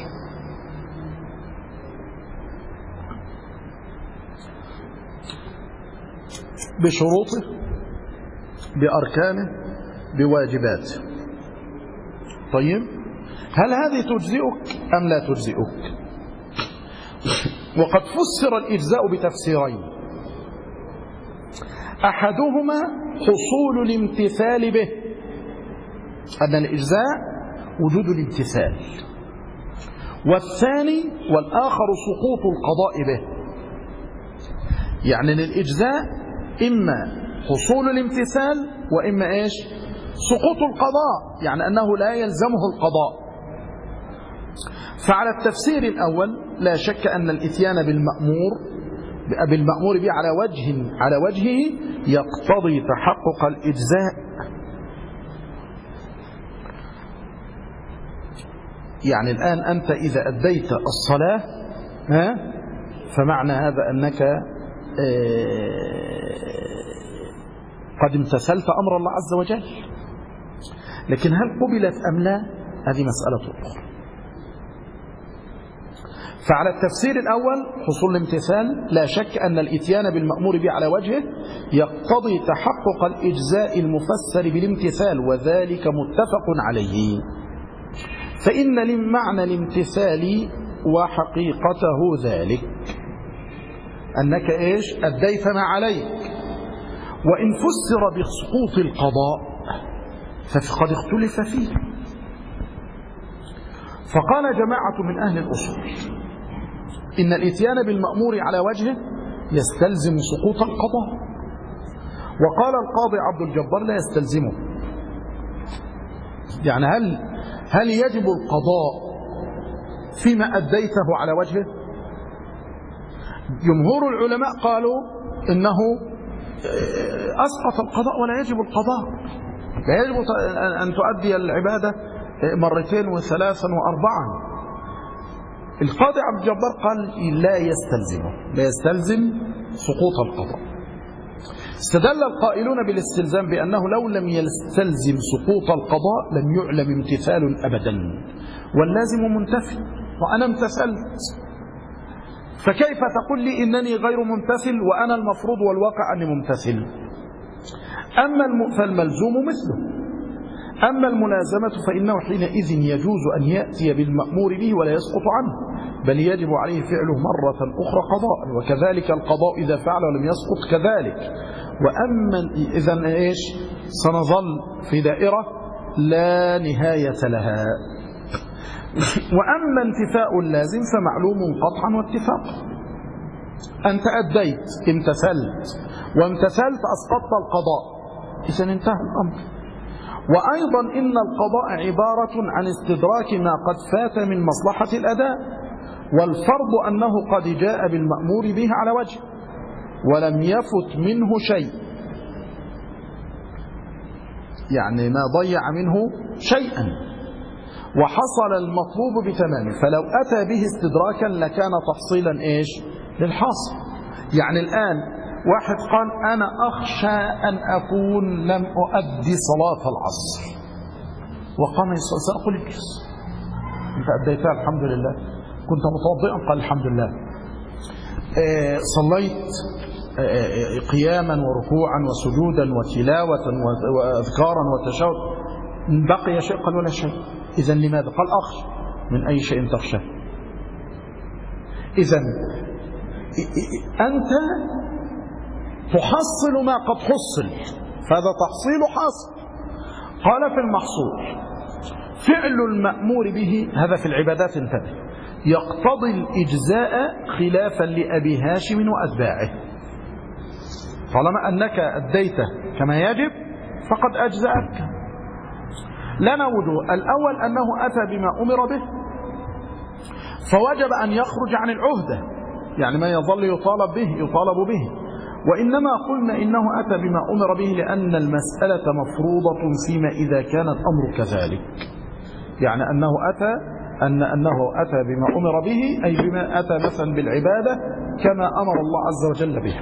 بشروطه بأركانه بواجباته. طيب، هل هذه تجزئك أم لا تجزئك؟ وقد فسر الإجزاء بتفسيرين: أحدهما حصول الامتثال به، أن الإجزاء وجود الامتثال، والثاني والآخر سقوط القضاء به. يعني للإجزاء إما حصول الامتثال وإما إيش؟ سقوط القضاء، يعني أنه لا يلزمه القضاء. فعلى التفسير الأول لا شك أن الإتيان بالمأمور به على وجهه يقتضي تحقق الإجزاء. يعني الآن أنت إذا أديت الصلاة فمعنى هذا أنك قد امتثلت أمر الله عز وجل، لكن هل قبلت أم لا؟ هذه مسألة أخرى. فعلى التفسير الأول حصول الامتثال لا شك أن الإتيان بالمأمور به على وجهه يقتضي تحقق الإجزاء المفسر بالامتثال، وذلك متفق عليه. فإن لمعنى الامتثال وحقيقته ذلك أنك إيش؟ أديت ما عليك. وإن فسر بسقوط القضاء فقد اختلف فيه. فقال جماعة من أهل الأصول إن الإتيان بالمأمور على وجهه يستلزم سقوط القضاء، وقال القاضي عبد الجبار لا يستلزمه. يعني هل يجب القضاء فيما أديته على وجهه؟ جمهور العلماء قالوا إنه أسقط القضاء ولا يجب القضاء، لا يجب أن تؤدي العبادة مرتين وثلاثا وأربعا. القاضي عبد الجبار قال لا يستلزم سقوط القضاء. استدل القائلون بالاستلزام بأنه لو لم يستلزم سقوط القضاء لم يعلم امتثال أبدا، واللازم منتفل، وأنا امتثلت، فكيف تقول لي إنني غير ممتثل وأنا المفروض والواقع أني ممتثل؟ فالملزوم مثله. أما الملازمة فإنه حينئذ يجوز أن يأتي بالمأمور به ولا يسقط عنه، بل يجب عليه فعله مرة أخرى قضاء، وكذلك القضاء إذا فعل ولم يسقط كذلك. وأما إذن إيش؟ سنظل في دائرة لا نهاية لها. وأما انتفاء اللازم فمعلوم قطعا واتفاقا. أنت أديت، امتثلت، وامتثلت أسقطت القضاء، إذن انتهى الأمر. وأيضا إن القضاء عبارة عن استدراك ما قد فات من مصلحة الأداء، والفرض أنه قد جاء بالمأمور به على وجه ولم يفت منه شيء، يعني ما ضيع منه شيئا، وحصل المطلوب بتمامه، فلو أتى به استدراكا لكان تحصيلا إيش؟ للحاصل. يعني الآن واحد قال أنا أخشى أن أكون لم أؤدي صلاة العصر، وقام سأقول اجلس، أنت أديتها الحمد لله، كنت متوضئا قال الحمد لله، صليت قياما وركوعا وسجودا وتلاوة وأذكارا وتشهد، بقي شيء؟ قال ولا شيء. إذن لماذا؟ قال أخشى. من أي شيء تخشى؟ إذن أنت تحصل ما قد حصل، فهذا تحصيل حاصل. قال في المحصول فعل المأمور به، هذا في العبادات انتبه، يقتضي الإجزاء خلافا لأبي هاشم وأتباعه. طالما أنك أديته كما يجب فقد أجزأك. لنا وجوه: الأول أنه أتى بما أمر به فوجب أن يخرج عن العهدة، يعني ما يظل يطالب به، وإنما قلنا إنه أتى بما أمر به لأن المسألة مفروضة فيما إذا كان الأمر كذلك، يعني أنه أتى بما أمر به، أي بما أتى مثلا بالعبادة كما أمر الله عز وجل بها.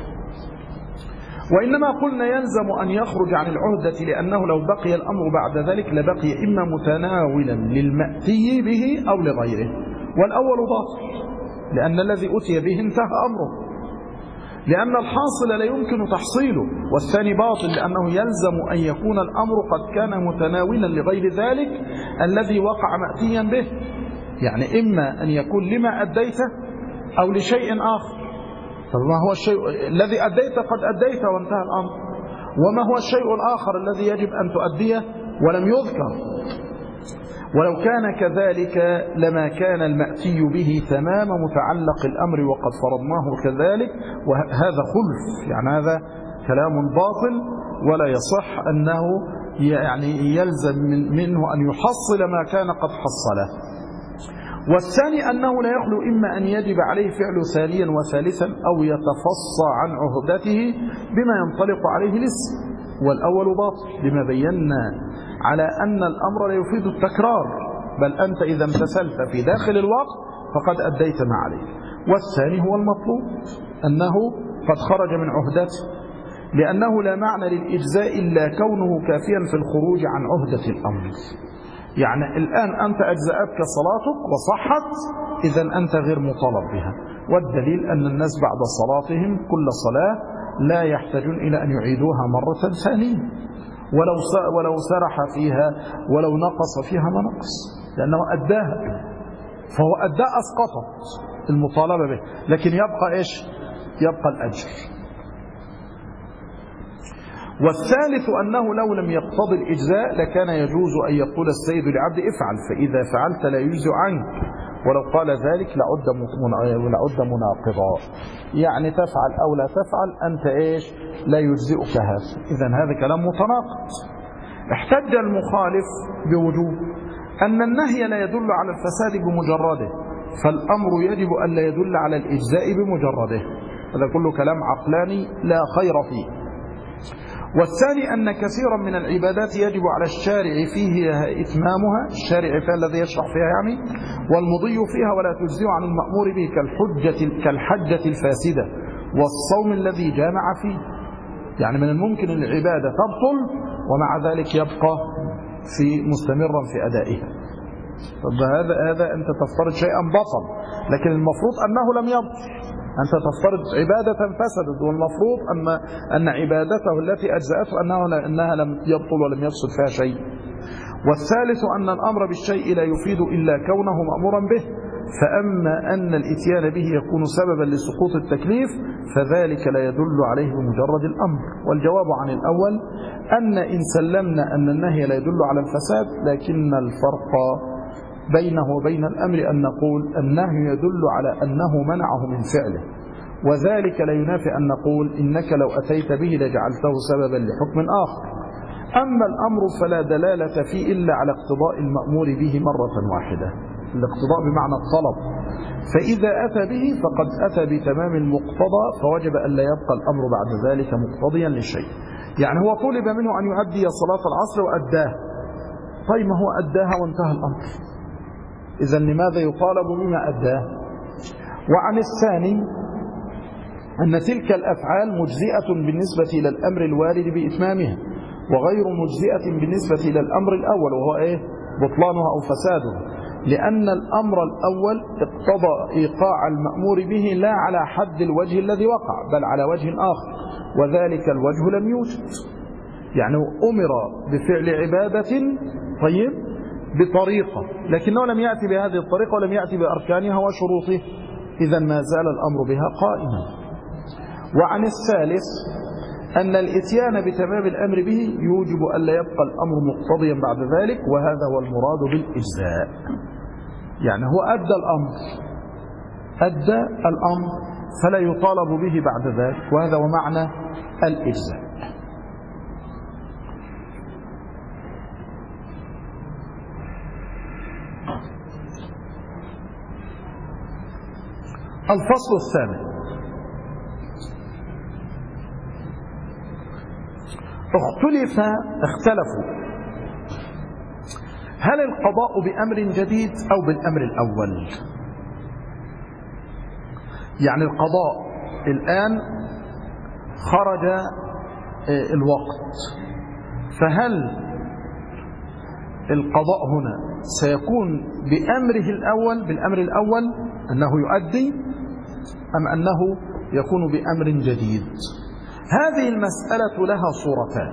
وإنما قلنا يلزم أن يخرج عن العهدة لأنه لو بقي الأمر بعد ذلك لبقي إما متناولا للمأتي به أو لغيره، والأول باطل لأن الذي أتي به انتهى أمره، لأن الحاصل لا يمكن تحصيله، والثاني باطل لأنه يلزم أن يكون الأمر قد كان متناولا لغير ذلك الذي وقع مأتيا به، يعني إما أن يكون لما أديته أو لشيء آخر. فما هو الشيء الذي أديته؟ قد أديته وانتهى الأمر. وما هو الشيء الآخر الذي يجب أن تؤديه ولم يذكر؟ ولو كان كذلك لما كان المأتي به تمام متعلق الأمر وقد فرضناه كذلك، وهذا خلف، يعني هذا كلام باطل ولا يصح أنه يعني يلزم منه أن يحصل ما كان قد حصله. والثاني أنه لا يخلو إما أن يجب عليه فعل ثانيا وثالثا أو يتفصى عن عهدته بما ينطلق عليه الاسم، والأول باطل لما بينا على أن الأمر لا يفيد التكرار، بل أنت إذا امتثلت في داخل الوقت فقد أديت ما عليك. والثاني هو المطلوب، أنه قد خرج من عهدته، لأنه لا معنى للإجزاء إلا كونه كافيا في الخروج عن عهدة الأمر. يعني الآن أنت أجزأتك صلاتك وصحت، إذن أنت غير مطالب بها، والدليل أن الناس بعد صلاتهم كل صلاة لا يحتاجون إلى أن يعيدوها مرة ثانية، ولو سرح فيها ولو نقص فيها ما نقص، لأنه أداها، فهو أداء أسقطت المطالبة به، لكن يبقى إيش؟ يبقى الأجر. والثالث أنه لو لم يقتضي الإجزاء لكان يجوز أن يقول السيد لعبد افعل، فإذا فعلت لا يجزئ عنك، ولو قال ذلك لعد مناقضا، يعني تفعل أو لا تفعل أنت إيش؟ لا يجزئك هذا. إذن هذا كلام متناقض. احتج المخالف بوجوب أن النهي لا يدل على الفساد بمجرده، فالأمر يجب أن لا يدل على الإجزاء بمجرده. هذا كله كلام عقلاني لا خير فيه. والثاني أن كثيرا من العبادات يجب على الشارع فيه إتمامها، الشارع فيها الذي يشرع فيها يعني، والمضي فيها ولا تجزئ عن المأمور به كالحجة الفاسدة والصوم الذي جامع فيه. يعني من الممكن أن العبادة تبطل ومع ذلك يبقى مستمرا في أدائها. طب هذا أنت تفترض شيئا بطل، لكن المفروض أنه لم يبطل. أنت تفترض عبادة فسدت، والمفروض أن عبادته التي أجزأته أنها لم يبطل ولم يفسد فيها شيء. والثالث أن الأمر بالشيء لا يفيد إلا كونه مأمورا به، فأما أن الإتيان به يكون سببا لسقوط التكليف فذلك لا يدل عليه بمجرد الأمر. والجواب عن الأول أن إن سلمنا أن النهي لا يدل على الفساد، لكن الفرق بينه وبين الأمر أن نقول النهي يدل على أنه منعه من فعله، وذلك لا ينافي أن نقول إنك لو أتيت به لجعلته سببا لحكم آخر. أما الأمر فلا دلالة فيه إلا على اقتضاء المأمور به مرة واحدة، الاقتضاء بمعنى الطلب، فإذا أتى به فقد أتى بتمام المقتضى، فوجب أن لا يبقى الأمر بعد ذلك مقتضيا لشيء. يعني هو طلب منه أن يؤدي صلاة العصر وأداه، طيب ما هو أداها وانتهى الأمر، إذا لماذا يطالب بما أداه؟ وعن الثاني أن تلك الأفعال مجزئة بالنسبة إلى الأمر الوارد بإتمامها، وغير مجزئة بالنسبة إلى الأمر الأول وهو بطلانها أو فسادها، لأن الأمر الأول اقتضى إيقاع المأمور به لا على حد الوجه الذي وقع، بل على وجه آخر، وذلك الوجه لم يوجد. يعني أمر بفعل عبادة طيب بطريقة، لكنه لم يأتي بهذه الطريقة ولم يأتي بأركانها وشروطها، إذا ما زال الأمر بها قائما. وعن الثالث أن الإتيان بتمام الأمر به يوجب أن لا يبقى الأمر مقتضيا بعد ذلك، وهذا هو المراد بالإجزاء. يعني هو أدى الأمر فلا يطالب به بعد ذلك، وهذا هو معنى الإجزاء. الفصل الثاني: اختلفوا هل القضاء بأمر جديد أو بالأمر الأول؟ يعني القضاء الآن خرج الوقت، فهل القضاء هنا سيكون بالأمر الأول أنه يؤدي، أم أنه يكون بأمر جديد؟ هذه المسألة لها صورتان: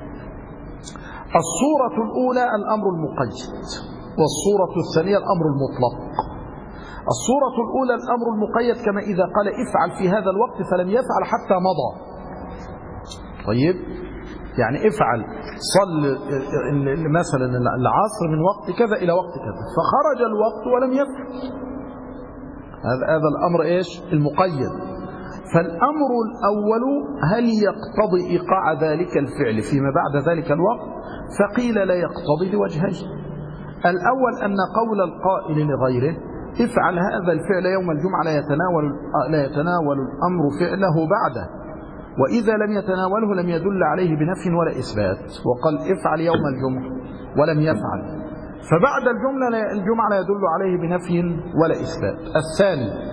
الصورة الأولى الأمر المقيد، والصورة الثانية الأمر المطلق. الصورة الأولى الأمر المقيد كما إذا قال افعل في هذا الوقت فلم يفعل حتى مضى. طيب يعني افعل صل مثلا العصر من وقت كذا إلى وقت كذا، فخرج الوقت ولم يفعل، هذا الأمر المقيد. فالأمر الأول هل يقتضي إيقاع ذلك الفعل فيما بعد ذلك الوقت؟ فقيل لا يقتضي لوجهين: الأول أن قول القائل لغيره افعل هذا الفعل يوم الجمعة لا يتناول الأمر فعله بعده، وإذا لم يتناوله لم يدل عليه بنفي ولا إثبات، وقال افعل يوم الجمعة ولم يفعل، فبعد الجمعة لا يدل عليه بنفي ولا إثبات. الثاني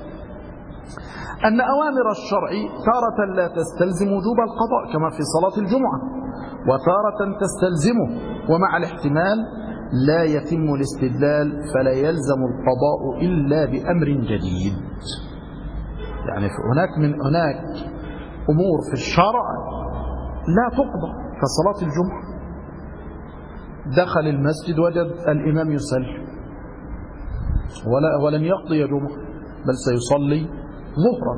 أن أوامر الشرع تارة لا تستلزم وجوب القضاء كما في صلاة الجمعة، وتارة تستلزمه، ومع الاحتمال لا يتم الاستدلال فلا يلزم القضاء إلا بأمر جديد. يعني هناك أمور في الشرع لا تقضى كصلاة الجمعة، دخل المسجد وجد الإمام يصلي ولم يقضي جمعة بل سيصلي ظهرا،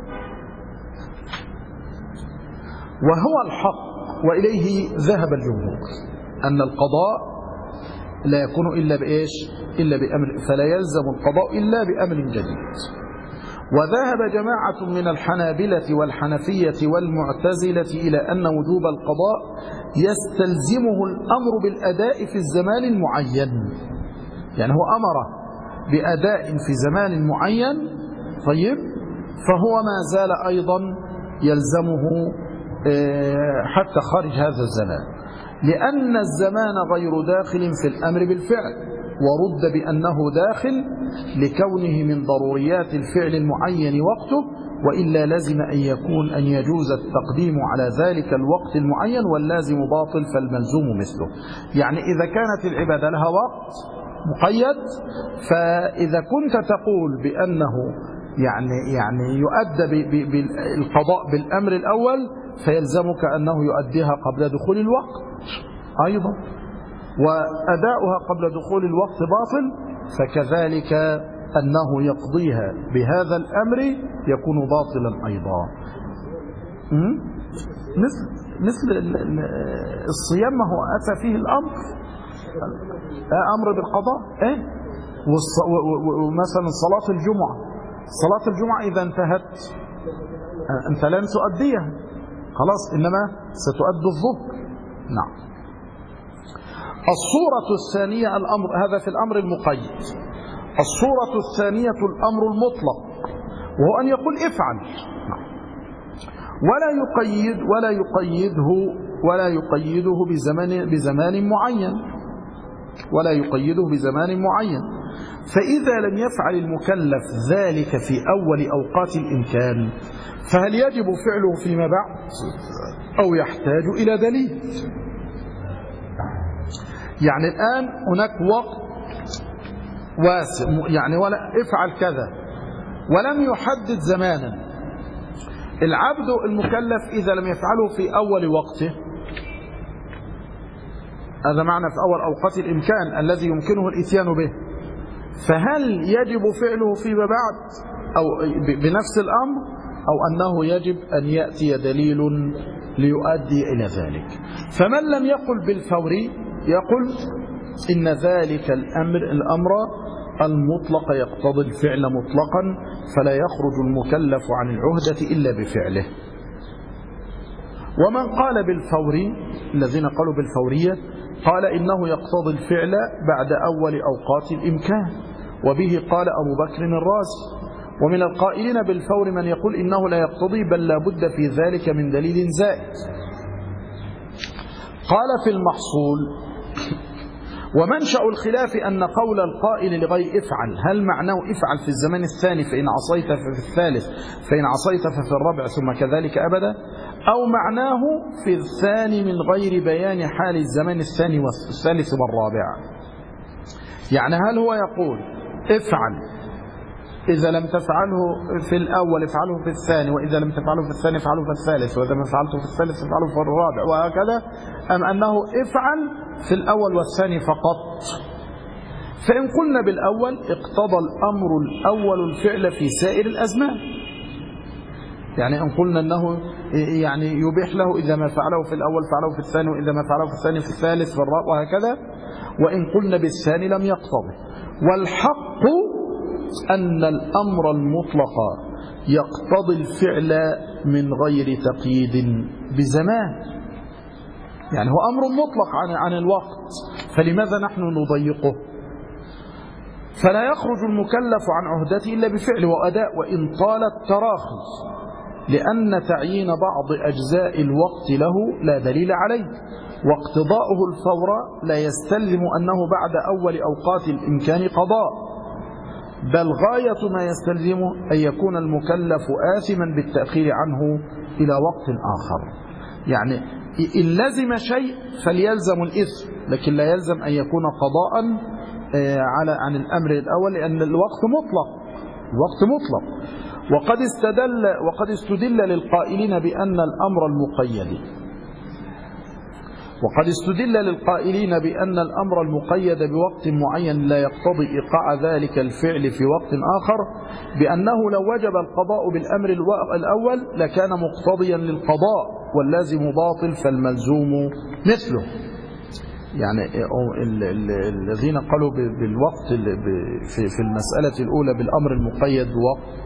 وهو الحق وإليه ذهب الجمهور أن القضاء لا يكون إلا بأمر، فلا يلزم القضاء إلا بأمر جديد. وذهب جماعة من الحنابلة والحنفية والمعتزلة إلى أن وجوب القضاء يستلزمه الأمر بالأداء في الزمان المعين، يعني هو أمر بأداء في زمان معين طيب، فهو ما زال أيضا يلزمه حتى خارج هذا الزمان، لأن الزمان غير داخل في الأمر بالفعل، ورد بأنه داخل لكونه من ضروريات الفعل المعين وقته، وإلا لزم أن يجوز التقديم على ذلك الوقت المعين، واللازم باطل فالملزوم مثله. يعني إذا كانت العبادة لها وقت مقيد، فإذا كنت تقول بأنه يعني يؤدى بالقضاء بالأمر الأول، فيلزمك أنه يؤديها قبل دخول الوقت أيضا، وأداؤها قبل دخول الوقت باطل، فكذلك أنه يقضيها بهذا الأمر يكون باطلا أيضا. مثل الصيام، ما هو أتى فيه الأمر أمر بالقضاء، ومثلا صلاة الجمعة إذا انتهت أنت لن تؤديها خلاص، إنما ستؤدي الظهر. نعم. الصورة الثانية هذا في الأمر المقيد. الصورة الثانية الأمر المطلق، وهو أن يقول افعل، ولا يقيده بزمان معين، فإذا لم يفعل المكلف ذلك في أول أوقات الإمكان، فهل يجب فعله فيما بعد أو يحتاج إلى دليل؟ يعني الآن هناك وقت واسع، يعني ولا افعل كذا، ولم يحدد زمانا. العبد المكلف إذا لم يفعله في أول وقته، هذا معنى في أول أوقات الإمكان الذي يمكنه الإتيان به، فهل يجب فعله فيما بعد أو بنفس الأمر، أو أنه يجب أن يأتي دليل ليؤدي إلى ذلك؟ فمن لم يقل بالفوري يقول إن ذلك الأمر المطلق يقتضي الفعل مطلقا، فلا يخرج المكلف عن العهدة إلا بفعله. ومن قال بالفوري، الذين قالوا بالفورية، قال إنه يقتضي الفعل بعد أول أوقات الإمكان، وبه قال أبو بكر الرازي. ومن القائلين بالفور من يقول إنه لا يقتضي، بل لا بد في ذلك من دليل زائد. قال في المحصول: ومنشأ الخلاف أن قول القائل لغير افعل، هل معناه افعل في الزمان الثاني فإن عصيت ففي الثالث، فإن عصيت ففي الرابع، ثم كذلك أبدا، أو معناه في الثاني من غير بيان حال الزمان الثاني والثالث والرابع؟ يعني هل هو يقول افعل إذا لم تفعله في الأول افعله في الثاني، وإذا لم تفعله في الثاني افعله في الثالث، وإذا ما فعلته في الثالث افعله في الرابع، وهكذا، أم أنه افعل في الأول والثاني فقط؟ فإن قلنا بالأول اقتضى الأمر الأول الفعل في سائر الأزمان، يعني إن قلنا أنه يعني يبيح له إذا ما فعله في الأول فعله في الثاني، وإذا ما فعله في الثاني في الثالث في الرابع، وهكذا. وإن قلنا بالثاني لم يقتضي. والحق أن الأمر المطلق يقتضي الفعل من غير تقييد بزمان، يعني هو أمر مطلق عن الوقت، فلماذا نحن نضيقه؟ فلا يخرج المكلف عن عهدته إلا بفعل وأداء، وإن طال التراخي، لأن تعيين بعض أجزاء الوقت له لا دليل عليه، واقتضاؤه الفور لا يستلزم أنه بعد أول أوقات الإمكان قضاء، بل غاية ما يستلزمه أن يكون المكلف آثما بالتأخير عنه إلى وقت آخر. يعني إن لزم شيء فليلزم الإثم، لكن لا يلزم أن يكون قضاء عن الأمر الأول، لأن الوقت مطلق. وقد استدل للقائلين بأن الأمر المقيد بوقت معين لا يقتضي إيقاع ذلك الفعل في وقت آخر، بأنه لو وجب القضاء بالأمر الأول لكان مقتضيا للقضاء، واللازم باطل فالملزوم مثله. يعني الذين قالوا بالوقت في المسألة الأولى بالأمر المقيد بوقت،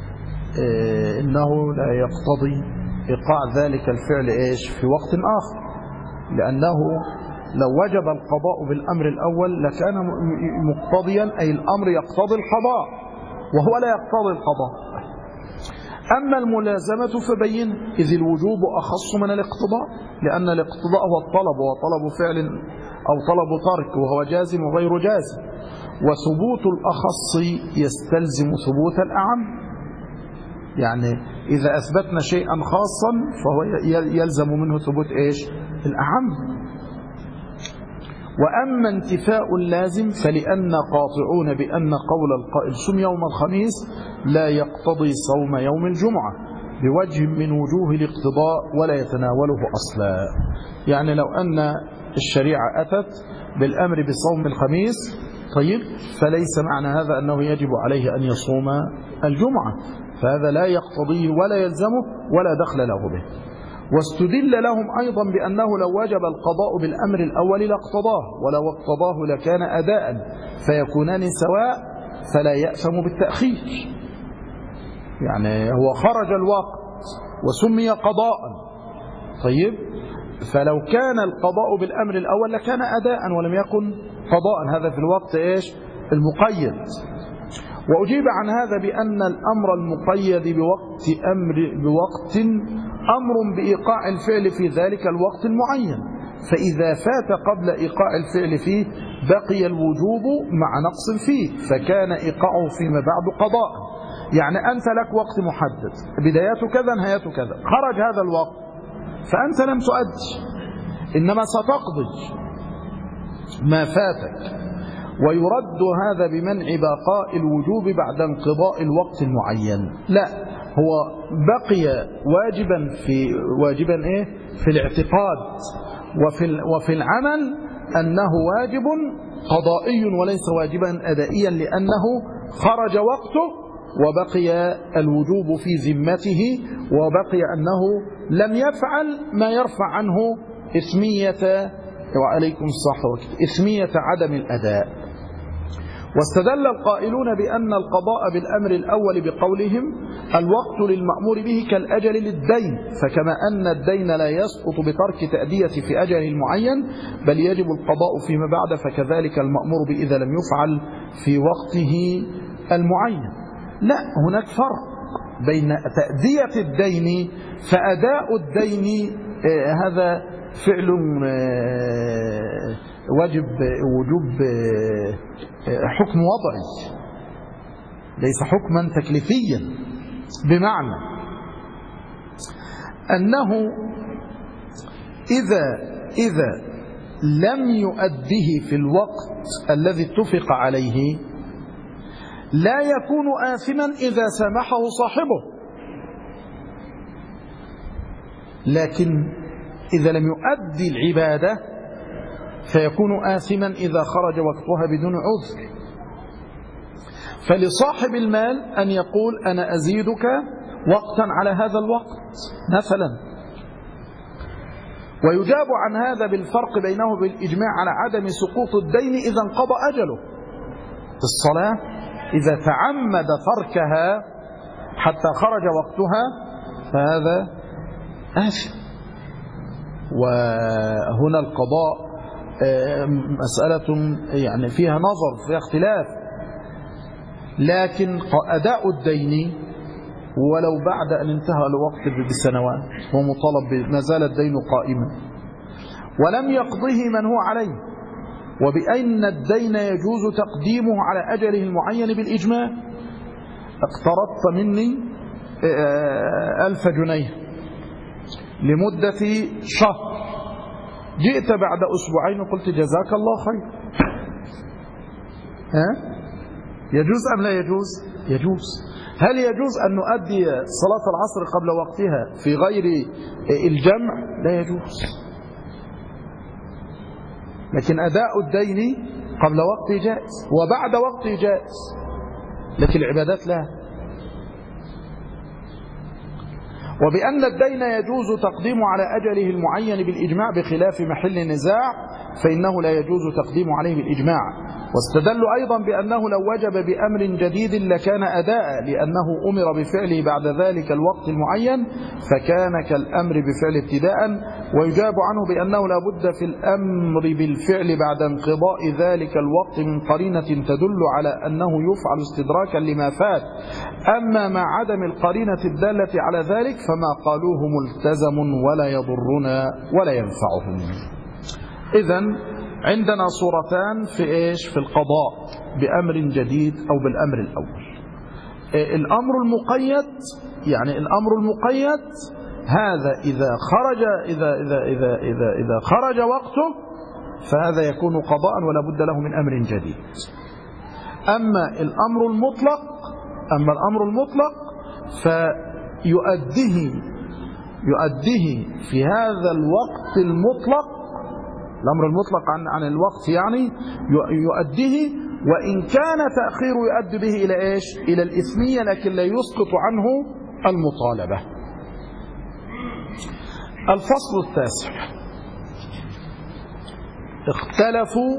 إنه لا يقتضي إيقاع ذلك الفعل في وقت آخر، لأنه لو وجب القضاء بالأمر الأول لكان مقتضيا، أي الأمر يقتضي القضاء وهو لا يقتضي القضاء. أما الملازمة فبين، إذ الوجوب أخص من الاقتضاء، لأن الاقتضاء هو الطلب، وهو طلب فعل أو طلب ترك، وهو جازم وغير جازم، وثبوت الأخص يستلزم ثبوت الأعم. يعني إذا أثبتنا شيئا خاصا فهو يلزم منه ثبوت إيش؟ الأعم. وأما انتفاء اللازم فلأن قاطعون بأن قول القائل صم يوم الخميس لا يقتضي صوم يوم الجمعة بوجه من وجوه الاقتضاء ولا يتناوله أصلا. يعني لو أن الشريعة أتت بالأمر بصوم الخميس طيب، فليس معنى هذا أنه يجب عليه أن يصوم الجمعة، فهذا لا يقتضيه ولا يلزمه ولا دخل له به. واستدل لهم أيضا بأنه لو وجب القضاء بالأمر الأول لاقتضاه، ولو اقتضاه لكان أداء فيكونان سواء فلا يأثم بالتأخير. يعني هو خرج الوقت وسمي قضاء طيب، فلو كان القضاء بالأمر الأول لكان أداء ولم يكن قضاء، هذا في الوقت إيش؟ المقيد. وأجيب عن هذا بأن الأمر المقيد بوقت أمر بإيقاع الفعل في ذلك الوقت المعين، فإذا فات قبل إيقاع الفعل فيه بقي الوجوب مع نقص فيه، فكان إيقاعه فيما بعد قضاء. يعني أنت لك وقت محدد بدايته كذا نهايته كذا، خرج هذا الوقت فأنت لم تؤدي، إنما ستقضي ما فاتك. ويرد هذا بمنع بقاء الوجوب بعد انقضاء الوقت المعين. لا، هو بقي واجبا إيه؟ في الاعتقاد وفي العمل أنه واجب قضائي وليس واجبا أدائيا، لأنه خرج وقته وبقي الوجوب في ذمته، وبقي أنه لم يفعل ما يرفع عنه إثمية، وعليكم الصحة، إثمية عدم الأداء. واستدل القائلون بأن القضاء بالأمر الأول بقولهم الوقت للمأمور به كالأجل للدين، فكما أن الدين لا يسقط بترك تأدية في أجل المعين بل يجب القضاء فيما بعد، فكذلك المأمور به إذا لم يفعل في وقته المعين. لا، هناك فرق بين تأدية الدين، فأداء الدين هذا فعل وجوب حكم وضعي ليس حكما تكليفيا، بمعنى أنه إذا لم يؤديه في الوقت الذي اتفق عليه لا يكون آثما إذا سامحه صاحبه، لكن إذا لم يؤدي العبادة فيكون آثما إذا خرج وقتها بدون عذر. فلصاحب المال أن يقول أنا أزيدك وقتا على هذا الوقت مثلا. ويجاب عن هذا بالفرق بينه بالإجماع على عدم سقوط الدين إذا انقضى أجله. الصلاة إذا تعمد تركها حتى خرج وقتها فهذا آثم. وهنا القضاء مسألة يعني فيها نظر، فيها اختلاف، لكن أداء الدين ولو بعد أن انتهى الوقت بسنوات هو مطالب، ما زال الدين قائما ولم يقضه من هو عليه. وبأن الدين يجوز تقديمه على أجله المعين بالإجماع. اقترضت مني 1000 جنيه لمدة شهر، جئت بعد أسبوعين وقلت جزاك الله خير، يجوز أم لا يجوز؟ يجوز. هل يجوز أن نؤدي صلاة العصر قبل وقتها في غير الجمع؟ لا يجوز. لكن أداء الدين قبل وقته جائز وبعد وقته جائز، لكن العبادات لا. وبأن الدين يجوز تقديمه على أجله المعين بالإجماع بخلاف محل النزاع فإنه لا يجوز تقديمه عليه بالإجماع. واستدلوا أيضا بأنه لو وجب بأمر جديد لكان أداء، لأنه أمر بفعله بعد ذلك الوقت المعين فكان كالأمر بفعل ابتداء. ويجاب عنه بأنه لا بد في الأمر بالفعل بعد انقضاء ذلك الوقت من قرينة تدل على أنه يفعل استدراكا لما فات، أما مع عدم القرينة الدالة على ذلك فما قالوه ملتزم ولا يضرنا ولا ينفعهم. إذن عندنا صورتان في إيش؟ في القضاء بأمر جديد أو بالأمر الأول. الأمر المقيد، يعني الأمر المقيد هذا إذا خرج وقته فهذا يكون قضاء ولا بد له من أمر جديد. أما الأمر المطلق فيؤديه في هذا الوقت المطلق، الأمر المطلق عن الوقت يعني يؤديه، وإن كان تأخير يؤدي به إلى إيش؟ إلى الإثمية، لكن لا يسقط عنه المطالبة. الفصل التاسع: اختلفوا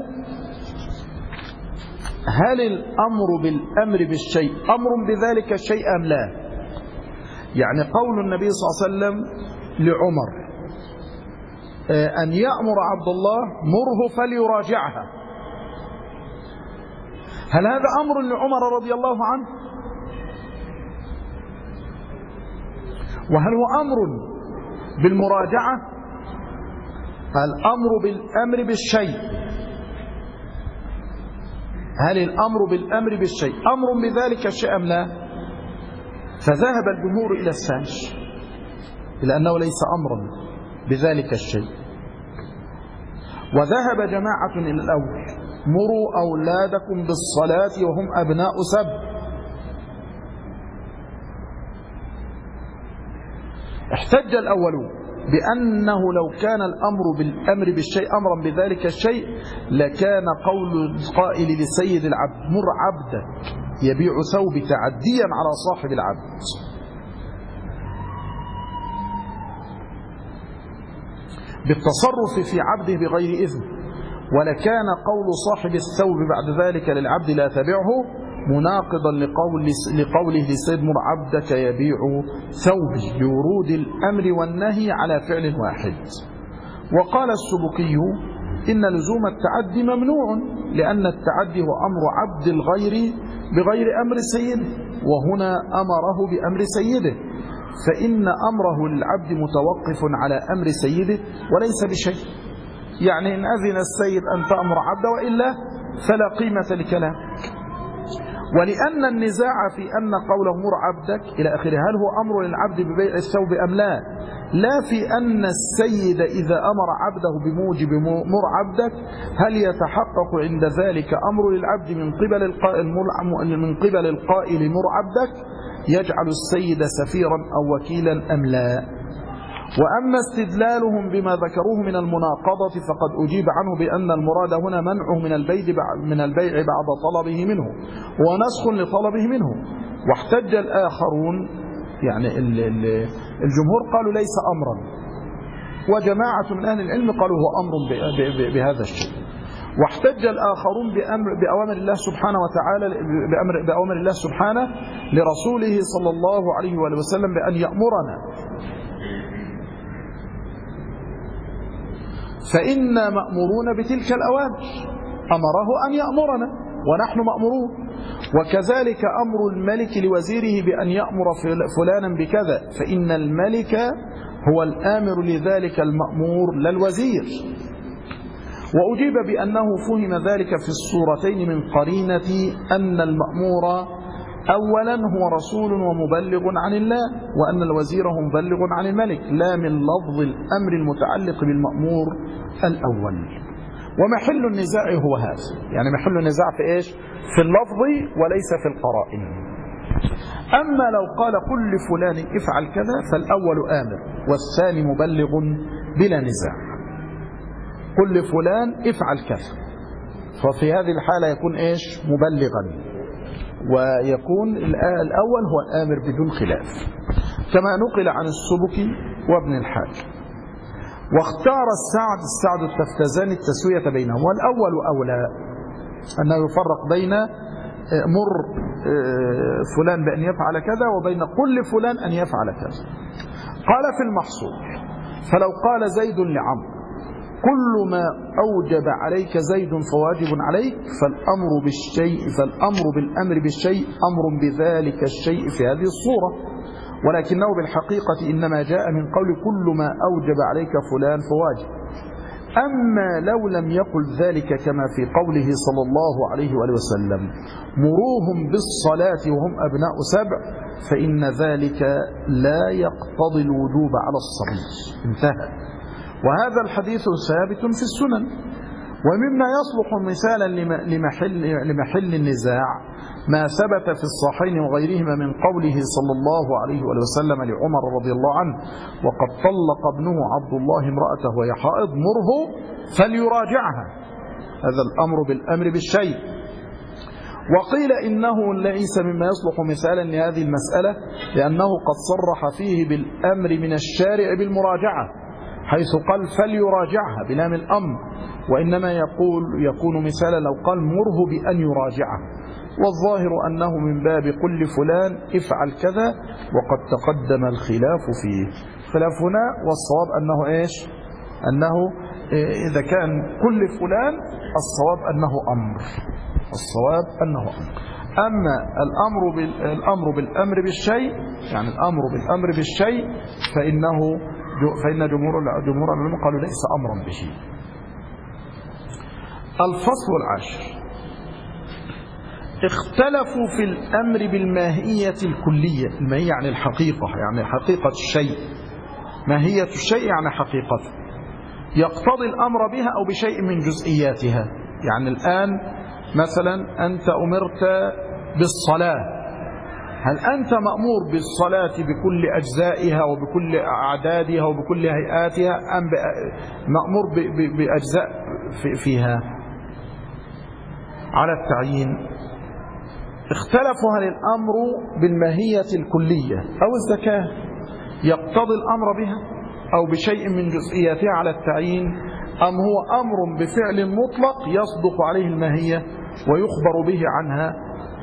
هل الأمر بالأمر بالشيء أمر بذلك الشيء أم لا؟ يعني قول النبي صلى الله عليه وسلم لعمر أن يأمر عبد الله مره فليراجعها، هل هذا أمر لعمر رضي الله عنه؟ وهل هو أمر بالمراجعة؟ الأمر بالأمر بالشيء، هل الأمر بالأمر بالشيء أمر بذلك الشيء أم لا؟ فذهب الجمهور إلى الثاني، إلى أنه ليس أمرا بذلك الشيء، وذهب جماعة إلى الأول: مروا أولادكم بالصلاة وهم أبناء 7. احتج الأولون بأنه لو كان الأمر بالأمر بالشيء أمرا بذلك الشيء لكان قول القائل لسيد العبد: مر عبدك يبيع ثوب تعديا على صاحب العبد. بالتصرف في عبده بغير إذن، ولكان قول صاحب الثوب بعد ذلك للعبد لا تبعه مناقضا لقوله لسيد: مر عبدك يبيع ثوبي، لورود الأمر والنهي على فعل واحد. وقال السبكي: إن لزوم التعدي ممنوع، لأن التعدي هو أمر عبد الغير بغير أمر سيده، وهنا أمره بأمر سيده، فإن أمره للعبد متوقف على أمر سيده وليس بشيء. يعني إن أذن السيد أن تأمر عبده وإلا فلا قيمة لكلامك. ولأن النزاع في أن قوله مر عبدك إلى آخره هل هو أمر للعبد ببيع الثوب أم لا، لا في أن السيد إذا أمر عبده بموجب مر عبدك هل يتحقق عند ذلك أمر للعبد من قبل القائل مر عبدك يجعل السيد سفيرا أو وكيلا أم لا. وأما استدلالهم بما ذكروه من المناقضة فقد أجيب عنه بأن المراد هنا منعه من البيع بعد طلبه منه ونسخ لطلبه منه. واحتج الآخرون، يعني الجمهور قالوا ليس أمرا، وجماعة من أهل العلم قالوا هو أمر بهذا الشيء. واحتج الآخرون بأوامر الله سبحانه وتعالى بأوامر الله سبحانه لرسوله صلى الله عليه وآله وسلم بأن يأمرنا، فإنا مأمورون بتلك الأوامر، أمره أن يأمرنا ونحن مأمورون. وكذلك أمر الملك لوزيره بأن يأمر فلانا بكذا، فإن الملك هو الآمر لذلك المأمور لا الوزير. وأجيب بأنه فهم ذلك في الصورتين من قرينة أن المأمور أولا هو رسول ومبلغ عن الله، وأن الوزير هو مبلغ عن الملك، لا من لفظ الأمر المتعلق بالمأمور الأول. ومحل النزاع هو هذا، يعني محل النزاع في إيش؟ في اللفظ وليس في القرائن. أما لو قال قل لفلان افعل كذا فالأول آمر والثاني مبلغ بلا نزاع. قل لفلان افعل كذا، ففي هذه الحالة يكون إيش؟ مبلغا، ويكون الأول هو الآمر بدون خلاف، كما نقل عن السبكي وابن الحاج. واختار السعد التفتزاني التسوية بينهم، والأول أولى أنه يفرق بين مر فلان بأن يفعل كذا وبين قل لفلان أن يفعل كذا. قال في المحصول: فلو قال زيد لعمرو كل ما أوجب عليك زيد فواجب عليك، فالأمر بالأمر بالشيء أمر بذلك الشيء في هذه الصورة، ولكنه بالحقيقة إنما جاء من قول كل ما أوجب عليك فلان فواجب، أما لو لم يقل ذلك كما في قوله صلى الله عليه وآله وسلم مروهم بالصلاة وهم أبناء 7 فإن ذلك لا يقتضي الوجوب على الصبي. انتهى. وهذا الحديث ثابت في السنن. ومما يصلح مثالا لمحل النزاع ما ثبت في الصحيحين وغيرهما من قوله صلى الله عليه وآله وسلم لعمر رضي الله عنه وقد طلق ابنه عبد الله امرأته وهي حائض مره فليراجعها. هذا الأمر بالأمر بالشيء. وقيل إنه ليس مما يصلح مثالا لهذه المسألة لأنه قد صرح فيه بالأمر من الشارع بالمراجعة حيث قال فليراجعها بلام الأمر، وإنما يكون مثالا لو قال مره بأن يراجعه. والظاهر أنه من باب قل فلان افعل كذا وقد تقدم الخلاف فيه. خلاف هنا والصواب أنه إيش؟ أنه إذا كان كل فلان الصواب أنه أمر. الصواب أنه أمر. أما الأمر بالأمر بالشيء يعني الأمر بالأمر بالشيء فإن جمهور العلماء قالوا ليس أمرا بشيء. الفصل 10 اختلفوا في الأمر بالماهية الكلية. الماهية يعني الحقيقة، يعني حقيقة الشيء. ماهية الشيء يعني حقيقته يقتضي الأمر بها أو بشيء من جزئياتها. يعني الآن مثلا أنت أمرت بالصلاة، هل أنت مأمور بالصلاة بكل أجزائها وبكل أعدادها وبكل هيئاتها أم مأمور بأجزاء فيها على التعيين؟ اختلفوا هل الأمر بالماهية الكلية أو الزكاة يقتضي الأمر بها أو بشيء من جزئياتها على التعيين، أم هو أمر بفعل مطلق يصدق عليه الماهية ويخبر به عنها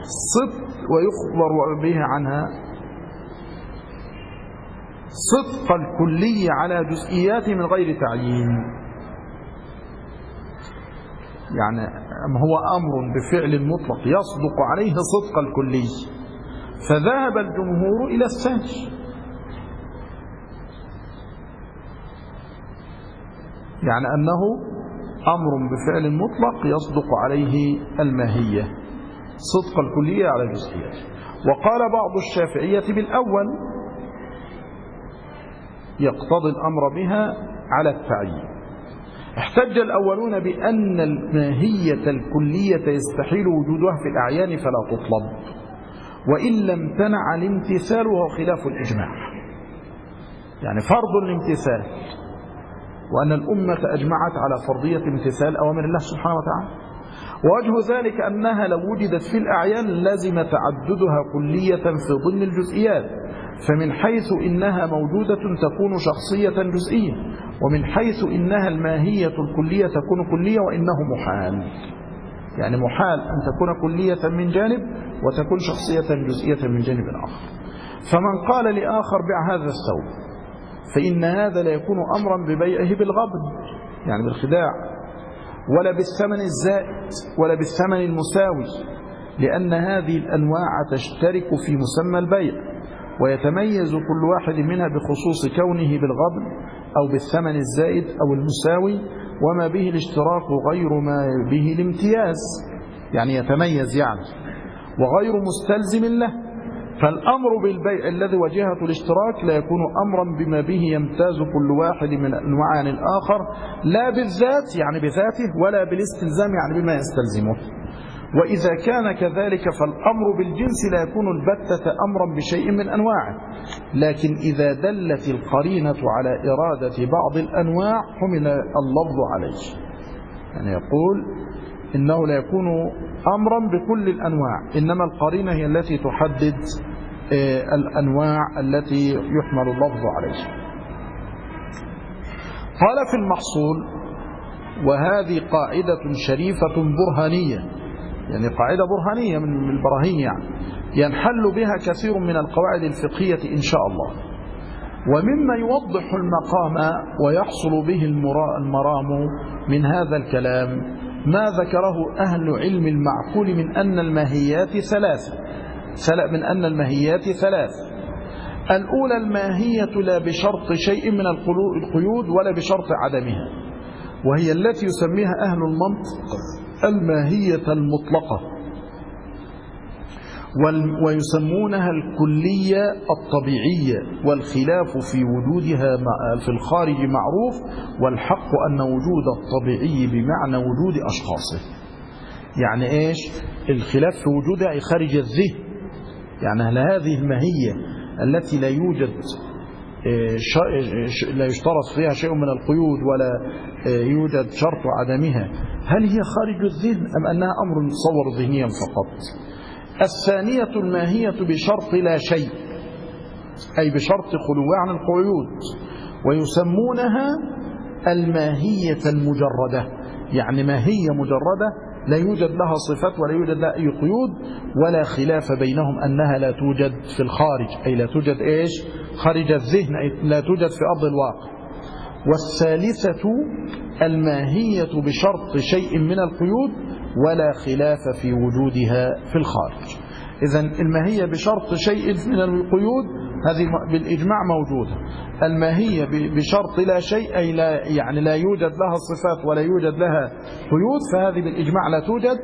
صدق الكلية على جزئياته من غير تعيين. يعني هو أمر بفعل مطلق يصدق عليه صدق الكلي، فذهب الجمهور إلى الثاني، يعني أنه أمر بفعل مطلق يصدق عليه الماهية صدق الكلية على جزئياته. وقال بعض الشافعية بالأول يقتضي الأمر بها على التعيين. احتج الأولون بأن الماهية الكلية يستحيل وجودها في الأعيان فلا تطلب، وإن لم تنع الامتثال وهو خلاف الإجماع. يعني فرض الامتثال، وأن الأمة أجمعت على فرضية امتثال أوامر الله سبحانه وتعالى. ووجه ذلك أنها لو وجدت في الأعيان لازم تعددها كلية في ضمن الجزئيات، فمن حيث إنها موجودة تكون شخصية جزئية، ومن حيث إنها الماهية الكلية تكون كلية، وإنه محال. يعني محال أن تكون كلية من جانب وتكون شخصية جزئية من جانب آخر. فمن قال لآخر بيع هذا الثوب فإن هذا لا يكون أمرا ببيعه بالغبن يعني بالخداع، ولا بالثمن الزائد ولا بالثمن المساوي، لأن هذه الأنواع تشترك في مسمى البيع، ويتميز كل واحد منها بخصوص كونه بالغبن أو بالثمن الزائد أو المساوي، وما به الاشتراك غير ما به الامتياز، يعني يتميز يعني وغير مستلزم له. فالأمر بالبيع الذي وجهته الاشتراك لا يكون أمرا بما به يمتاز كل واحد من الأنواع عن الآخر، لا بالذات يعني بذاته، ولا بالاستلزام يعني بما يستلزمه. وإذا كان كذلك فالأمر بالجنس لا يكون البتة أمرا بشيء من أنواعه، لكن إذا دلت القرينة على إرادة بعض الأنواع حمل اللفظ عليه. يعني يقول إنه لا يكون أمرا بكل الأنواع، إنما القرينة هي التي تحدد الأنواع التي يحمل اللفظ عليه. قال في المحصول: وهذه قاعدة شريفة برهانية، يعني قاعدة برهانية من البراهين، يعني ينحل بها كثير من القواعد الفقهية إن شاء الله. ومما يوضح المقام ويحصل به المرام من هذا الكلام ما ذكره أهل علم المعقول من أن الماهيات ثلاث. الأولى الماهية لا بشرط شيء من القيود ولا بشرط عدمها، وهي التي يسميها أهل المنطق الماهية المطلقة، ويسمونها الكلية الطبيعية، والخلاف في وجودها في الخارج معروف، والحق أن وجود الطبيعي بمعنى وجود أشخاصه. يعني إيش الخلاف في وجودها؟ أي خارج الذهن. يعني هل هذه الماهية التي لا يشترط فيها شيء من القيود ولا يوجد شرط عدمها، هل هي خارج الذهن أم أنها أمر متصور ذهنيا فقط؟ الثانية الماهية بشرط لا شيء، أي بشرط خلوها عن القيود، ويسمونها الماهية المجردة. يعني ماهية مجردة لا يوجد لها صفات ولا يوجد لها أي قيود، ولا خلاف بينهم أنها لا توجد في الخارج، أي لا توجد إيش خارج الذهن، أي لا توجد في أرض الواقع. والثالثة الماهية بشرط شيء من القيود ولا خلاف في وجودها في الخارج. إذن الماهية بشرط شيء من القيود هذه بالإجماع موجودة. الماهية بشرط لا شيء، أي لا يوجد لها صفات ولا يوجد لها قيود، فهذه بالإجماع لا توجد،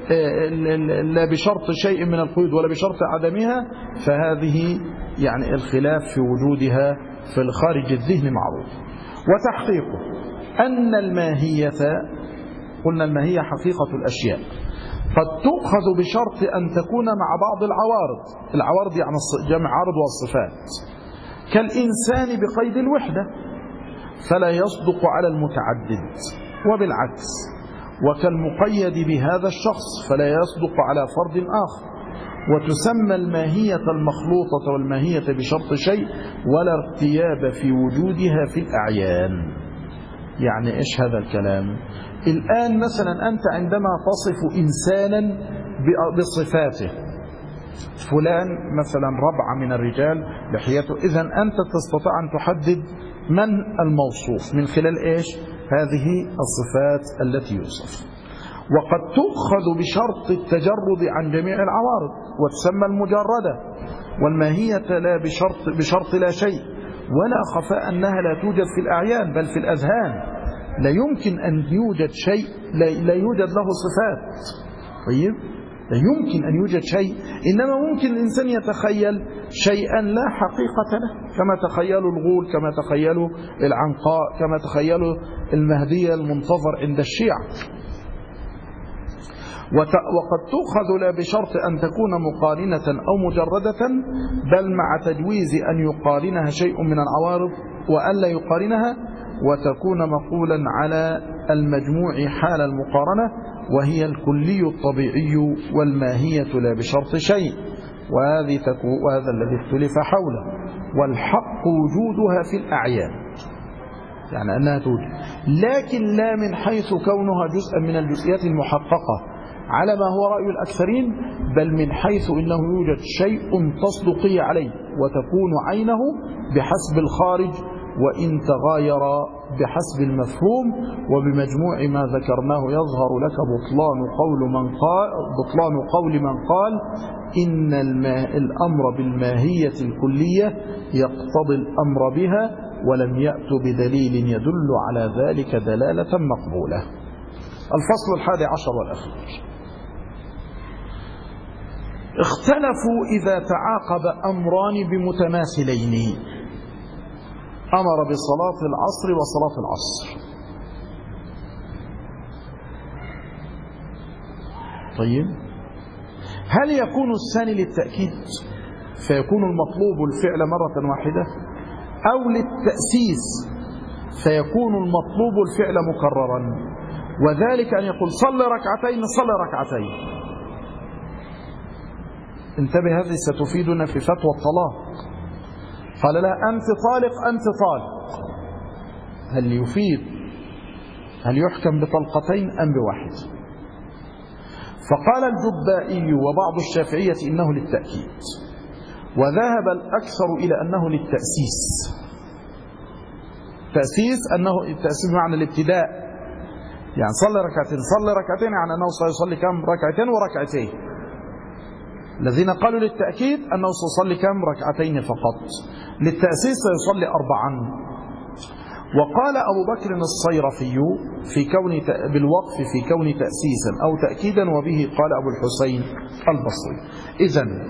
لا بشرط شيء من القيود ولا بشرط عدمها، فهذه يعني الخلاف في وجودها في الخارج الذهن معروف. وتحقيقه أن الماهية، قلنا الماهية حقيقة الأشياء، قد تؤخذ بشرط أن تكون مع بعض العوارض يعني جمع عارض والصفات، كالإنسان بقيد الوحدة فلا يصدق على المتعدد، وبالعكس، وكالمقيد بهذا الشخص فلا يصدق على فرد آخر. وتسمى الماهية المخلوطة والماهية بشرط شيء، ولا ارتياب في وجودها في الأعيان. يعني إيش هذا الكلام؟ الآن مثلا أنت عندما تصف إنسانا بصفاته، فلان مثلا ربع من الرجال لحيته، إذن أنت تستطيع أن تحدد من الموصوف من خلال إيش هذه الصفات التي يوصف. وقد تؤخذ بشرط التجرد عن جميع العوارض وتسمى المجردة، والماهية لا بشرط لا شيء، ولا خفاء أنها لا توجد في الأعيان بل في الأذهان. لا يمكن أن يوجد شيء لا يوجد له صفات. طيب، لا يمكن أن يوجد شيء، إنما ممكن الإنسان يتخيل شيئا لا حقيقة له، كما تخيلوا الغول، كما تخيلوا العنقاء، كما تخيلوا المهدي المنتظر عند الشيعة. وقد تؤخذ لا بشرط أن تكون مقارنة أو مجردة، بل مع تجويز أن يقارنها شيء من العوارض وأن لا يقارنها، وتكون مقولا على المجموع حال المقارنة، وهي الكلي الطبيعي والماهية لا بشرط شيء، وهذا الذي اختلف حوله. والحق وجودها في الأعيان، يعني أنها توجد، لكن لا من حيث كونها جزءا من الجزئيات المحققة على ما هو رأي الأكثرين، بل من حيث إنه يوجد شيء تصدقي عليه وتكون عينه بحسب الخارج، وإن تغاير بحسب المفهوم. وبمجموع ما ذكرناه يظهر لك بطلان قول من قال إن الأمر بالماهية الكلية يقتضي الأمر بها، ولم يأتوا بدليل يدل على ذلك دلالة مقبولة. الفصل 11 والأخير: اختلفوا إذا تعاقب أمران بمتماثلين، أمر بصلاة العصر وصلاة العصر. طيب، هل يكون الثاني للتأكيد فيكون المطلوب الفعل مرة واحدة، أو للتأسيس فيكون المطلوب الفعل مكررا؟ وذلك أن يقول صل ركعتين صل ركعتين. انتبه، هذه ستفيدنا في فتوى الطلاق. قال لا، أنت طالق أنت طالق، هل يحكم بطلقتين أم بواحد؟ فقال الجبائي وبعض الشافعية إنه للتأكيد، وذهب الأكثر إلى أنه للتأسيس. التأسيس بمعنى الابتداء، يعني صلي ركعتين يعني أنه سيصلي كم؟ ركعتين وركعتين. الذين قالوا للتأكيد أنه سيصلي كم؟ ركعتين فقط. للتأسيس سيصلي 4. وقال أبو بكر الصيرفي بالوقف في كون تأسيسا أو تأكيدا، وبه قال أبو الحسين البصري. إذن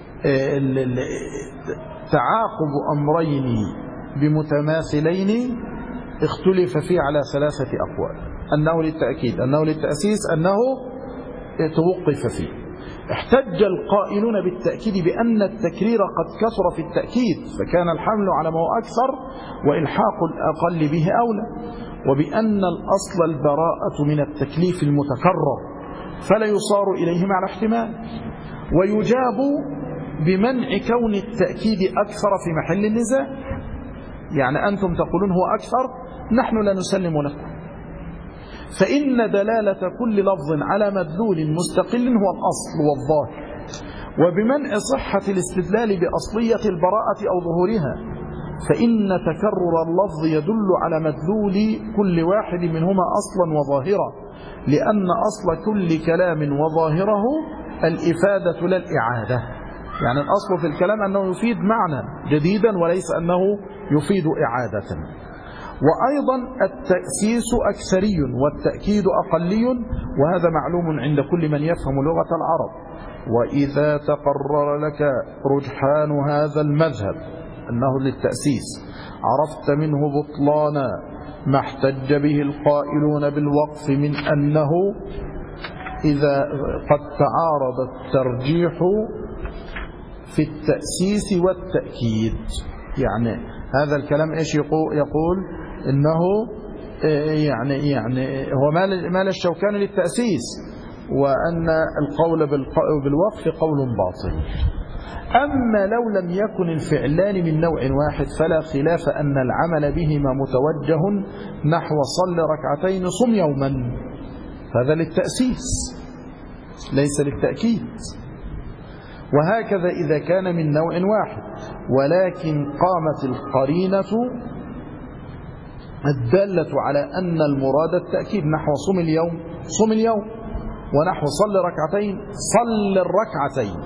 تعاقب أمرين بمتماثلين اختلف فيه على 3 أقوال، أنه للتأكيد، أنه للتأسيس، أنه توقف فيه. احتج القائلون بالتأكيد بأن التكرير قد كثر في التأكيد فكان الحمل على ما هو أكثر وإلحاق الأقل به أولى، وبأن الأصل البراءة من التكليف المتكرر فلا يصار إليه مع الاحتمال. ويجاب بمنع كون التأكيد أكثر في محل النزاع، يعني أنتم تقولون هو أكثر، نحن لا نسلم لكم، فإن دلالة كل لفظ على مدلول مستقل هو الأصل والظاهر. وبمنع صحة الاستدلال بأصلية البراءة أو ظهورها، فإن تكرر اللفظ يدل على مدلول كل واحد منهما أصلا وظاهرا، لأن أصل كل كلام وظاهره الإفادة لا الإعادة. يعني الأصل في الكلام أنه يفيد معنى جديدا وليس أنه يفيد إعادة. وأيضا التأسيس أكثري والتأكيد أقلي، وهذا معلوم عند كل من يفهم لغة العرب. وإذا تقرر لك رجحان هذا المذهب أنه للتأسيس عرفت منه بطلان ما احتج به القائلون بالوقف من أنه إذا قد تعارض الترجيح في التأسيس والتأكيد. يعني هذا الكلام إيش يقول إنه يعني هو مال الشوكاني للتأسيس، وأن القول بالوقف قول باطل. أما لو لم يكن الفعلان من نوع واحد فلا خلاف أن العمل بهما متوجه نحو صل ركعتين صم يوما، هذا للتأسيس ليس للتأكيد. وهكذا إذا كان من نوع واحد، ولكن قامت القرينة الدالة على أن المراد التأكيد نحو صم اليوم صم اليوم، ونحو صل ركعتين صل الركعتين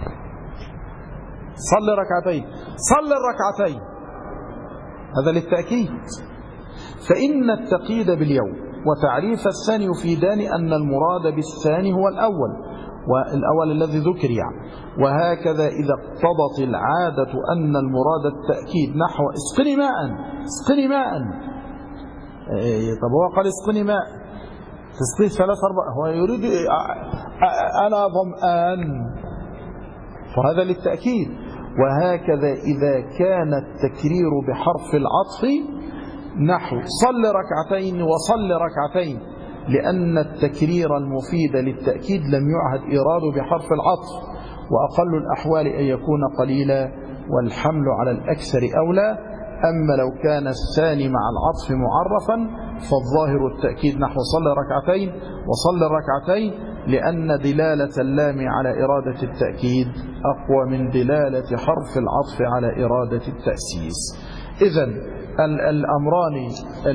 صل ركعتين صل الركعتين، هذا للتأكيد. فإن التقييد باليوم وتعريف الثاني يفيدان أن المراد بالثاني هو الأول الذي ذكر يعني. وهكذا إذا اقتضت العادة أن المراد التأكيد نحو اسقني ماء اسقني ماء، طب هو قال اسقني ماء تسقيه 3-4، هو يريد أنا ظمآن، فهذا للتأكيد. وهكذا إذا كان التكرير بحرف العطف نحو صل ركعتين وصل ركعتين، لأن التكرير المفيد للتأكيد لم يعهد إراده بحرف العطف، وأقل الأحوال أن يكون قليلا والحمل على الأكثر أولى. أما لو كان الثاني مع العطف معرفا فالظاهر التأكيد نحو صل ركعتين وصل ركعتين، لأن دلالة اللام على إرادة التأكيد أقوى من دلالة حرف العطف على إرادة التأسيس. إذن الأمران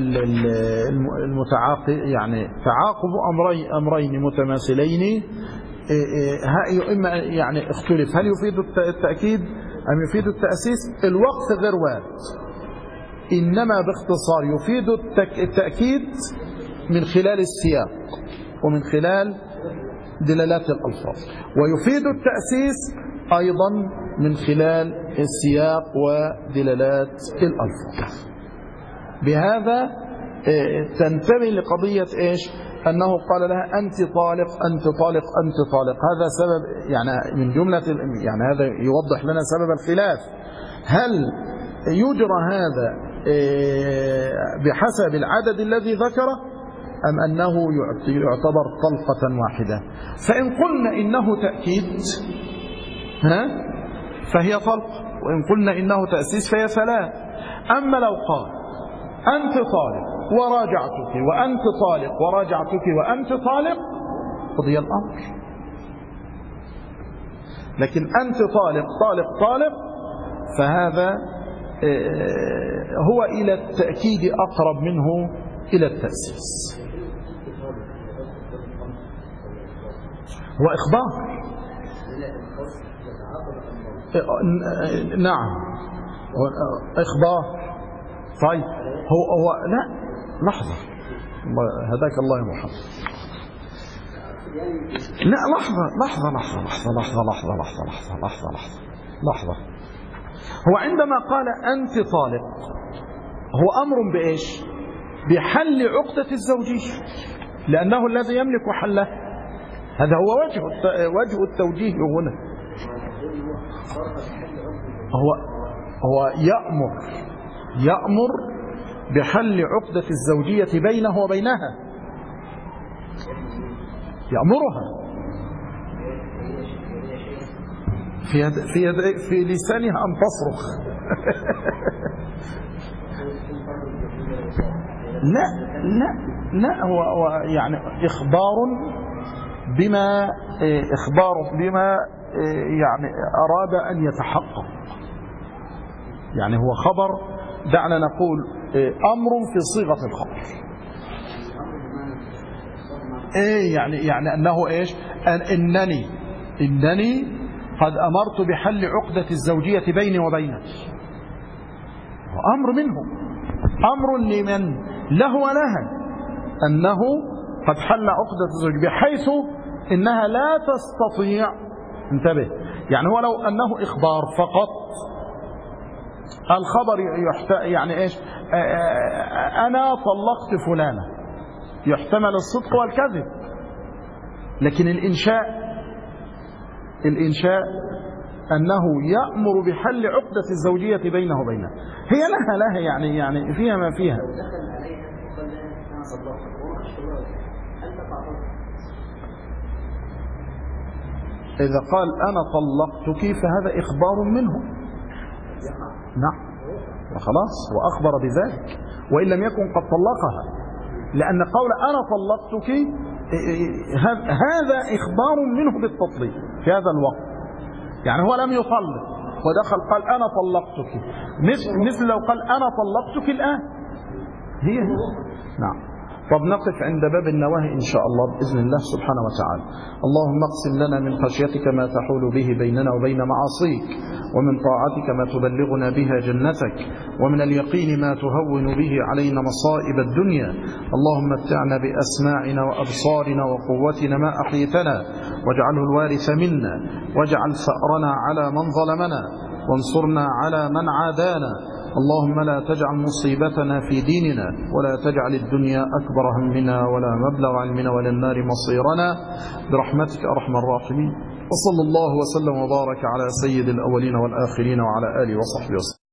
يعني تعاقب أمرين متماثلين إما يعني اختلف هل يفيد التأكيد أم يفيد التأسيس. الوقف غير وارد، إنما باختصار يفيد التأكيد من خلال السياق ومن خلال دلالات الألفاظ، ويفيد التأسيس أيضا من خلال السياق ودلالات الألفاظ. بهذا تنتبه لقضية إيش؟ أنه قال لها أنت طالق أنت طالق أنت طالق. هذا سبب يعني من جملة يعني هذا يوضح لنا سبب الخلاف، هل يجرى هذا بحسب العدد الذي ذكره أم أنه يعتبر طلقة واحدة؟ فإن قلنا إنه تأكيد فهي طلق، وإن قلنا إنه تأسيس فهي ثلاث. أما لو قال أنت طالق وراجعتك وأنت طالق وراجعتك وأنت طالق قضي الأمر، لكن أنت طالق طالق طالق فهذا هو إلى التأكيد أقرب منه إلى التأسيس. هو إخبار، نعم إخبار، طيب هو لا لحظة، هداك الله يا محمد. لا لحظة. هو عندما قال أنت طالق هو أمر بإيش؟ بحل عقدة الزوجية، لأنه الذي يملك حله. هذا هو وجه التوجيه هنا. هو يأمر بحل عقدة الزوجية بينه وبينها، يأمرها في لسانها أن تصرخ. لا هو يعني إخبار بما يعني أراد أن يتحقق. يعني هو خبر، دعنا نقول أمر في صيغة الخبر. يعني أنه إيش؟ إنني قد أمرت بحل عقدة الزوجية بيني وبينك. أمر منه، أمر لمن له ولها، أنه قد حل عقدة الزوجية بحيث إنها لا تستطيع. انتبه، يعني هو لو أنه إخبار فقط، الخبر يعني إيش؟ أنا طلقت فلانة، يحتمل الصدق والكذب. لكن الإنشاء أنه يأمر بحل عقدة الزوجية بينه وبينها، هي لها يعني فيها ما فيها. إذا قال أنا طلقتك فهذا إخبار منه. نعم، وخلاص وأخبر بذلك، وإن لم يكن قد طلقها، لأن قول أنا طلقتك هذا إخبار منه بالتطليق في هذا الوقت. يعني هو لم يطلق ودخل قال أنا طلقتك، مثل لو قال أنا طلقتك الآن. هي نعم. طب نقف عند باب النواهي إن شاء الله بإذن الله سبحانه وتعالى. اللهم اقسم لنا من خشيتك ما تحول به بيننا وبين معاصيك، ومن طاعتك ما تبلغنا بها جنتك، ومن اليقين ما تهون به علينا مصائب الدنيا. اللهم متعنا بأسماعنا وأبصارنا وقوتنا ما أحيتنا، واجعله الوارث منا، واجعل ثأرنا على من ظلمنا، وانصرنا على من عادانا. اللهم لا تجعل مصيبتنا في ديننا، ولا تجعل الدنيا أكبر همنا ولا مبلغ علمنا ولا النار مصيرنا، برحمتك أرحم الراحمين. وصلى الله وسلم وبارك على سيد الأولين والآخرين وعلى آله وصحبه وسلم.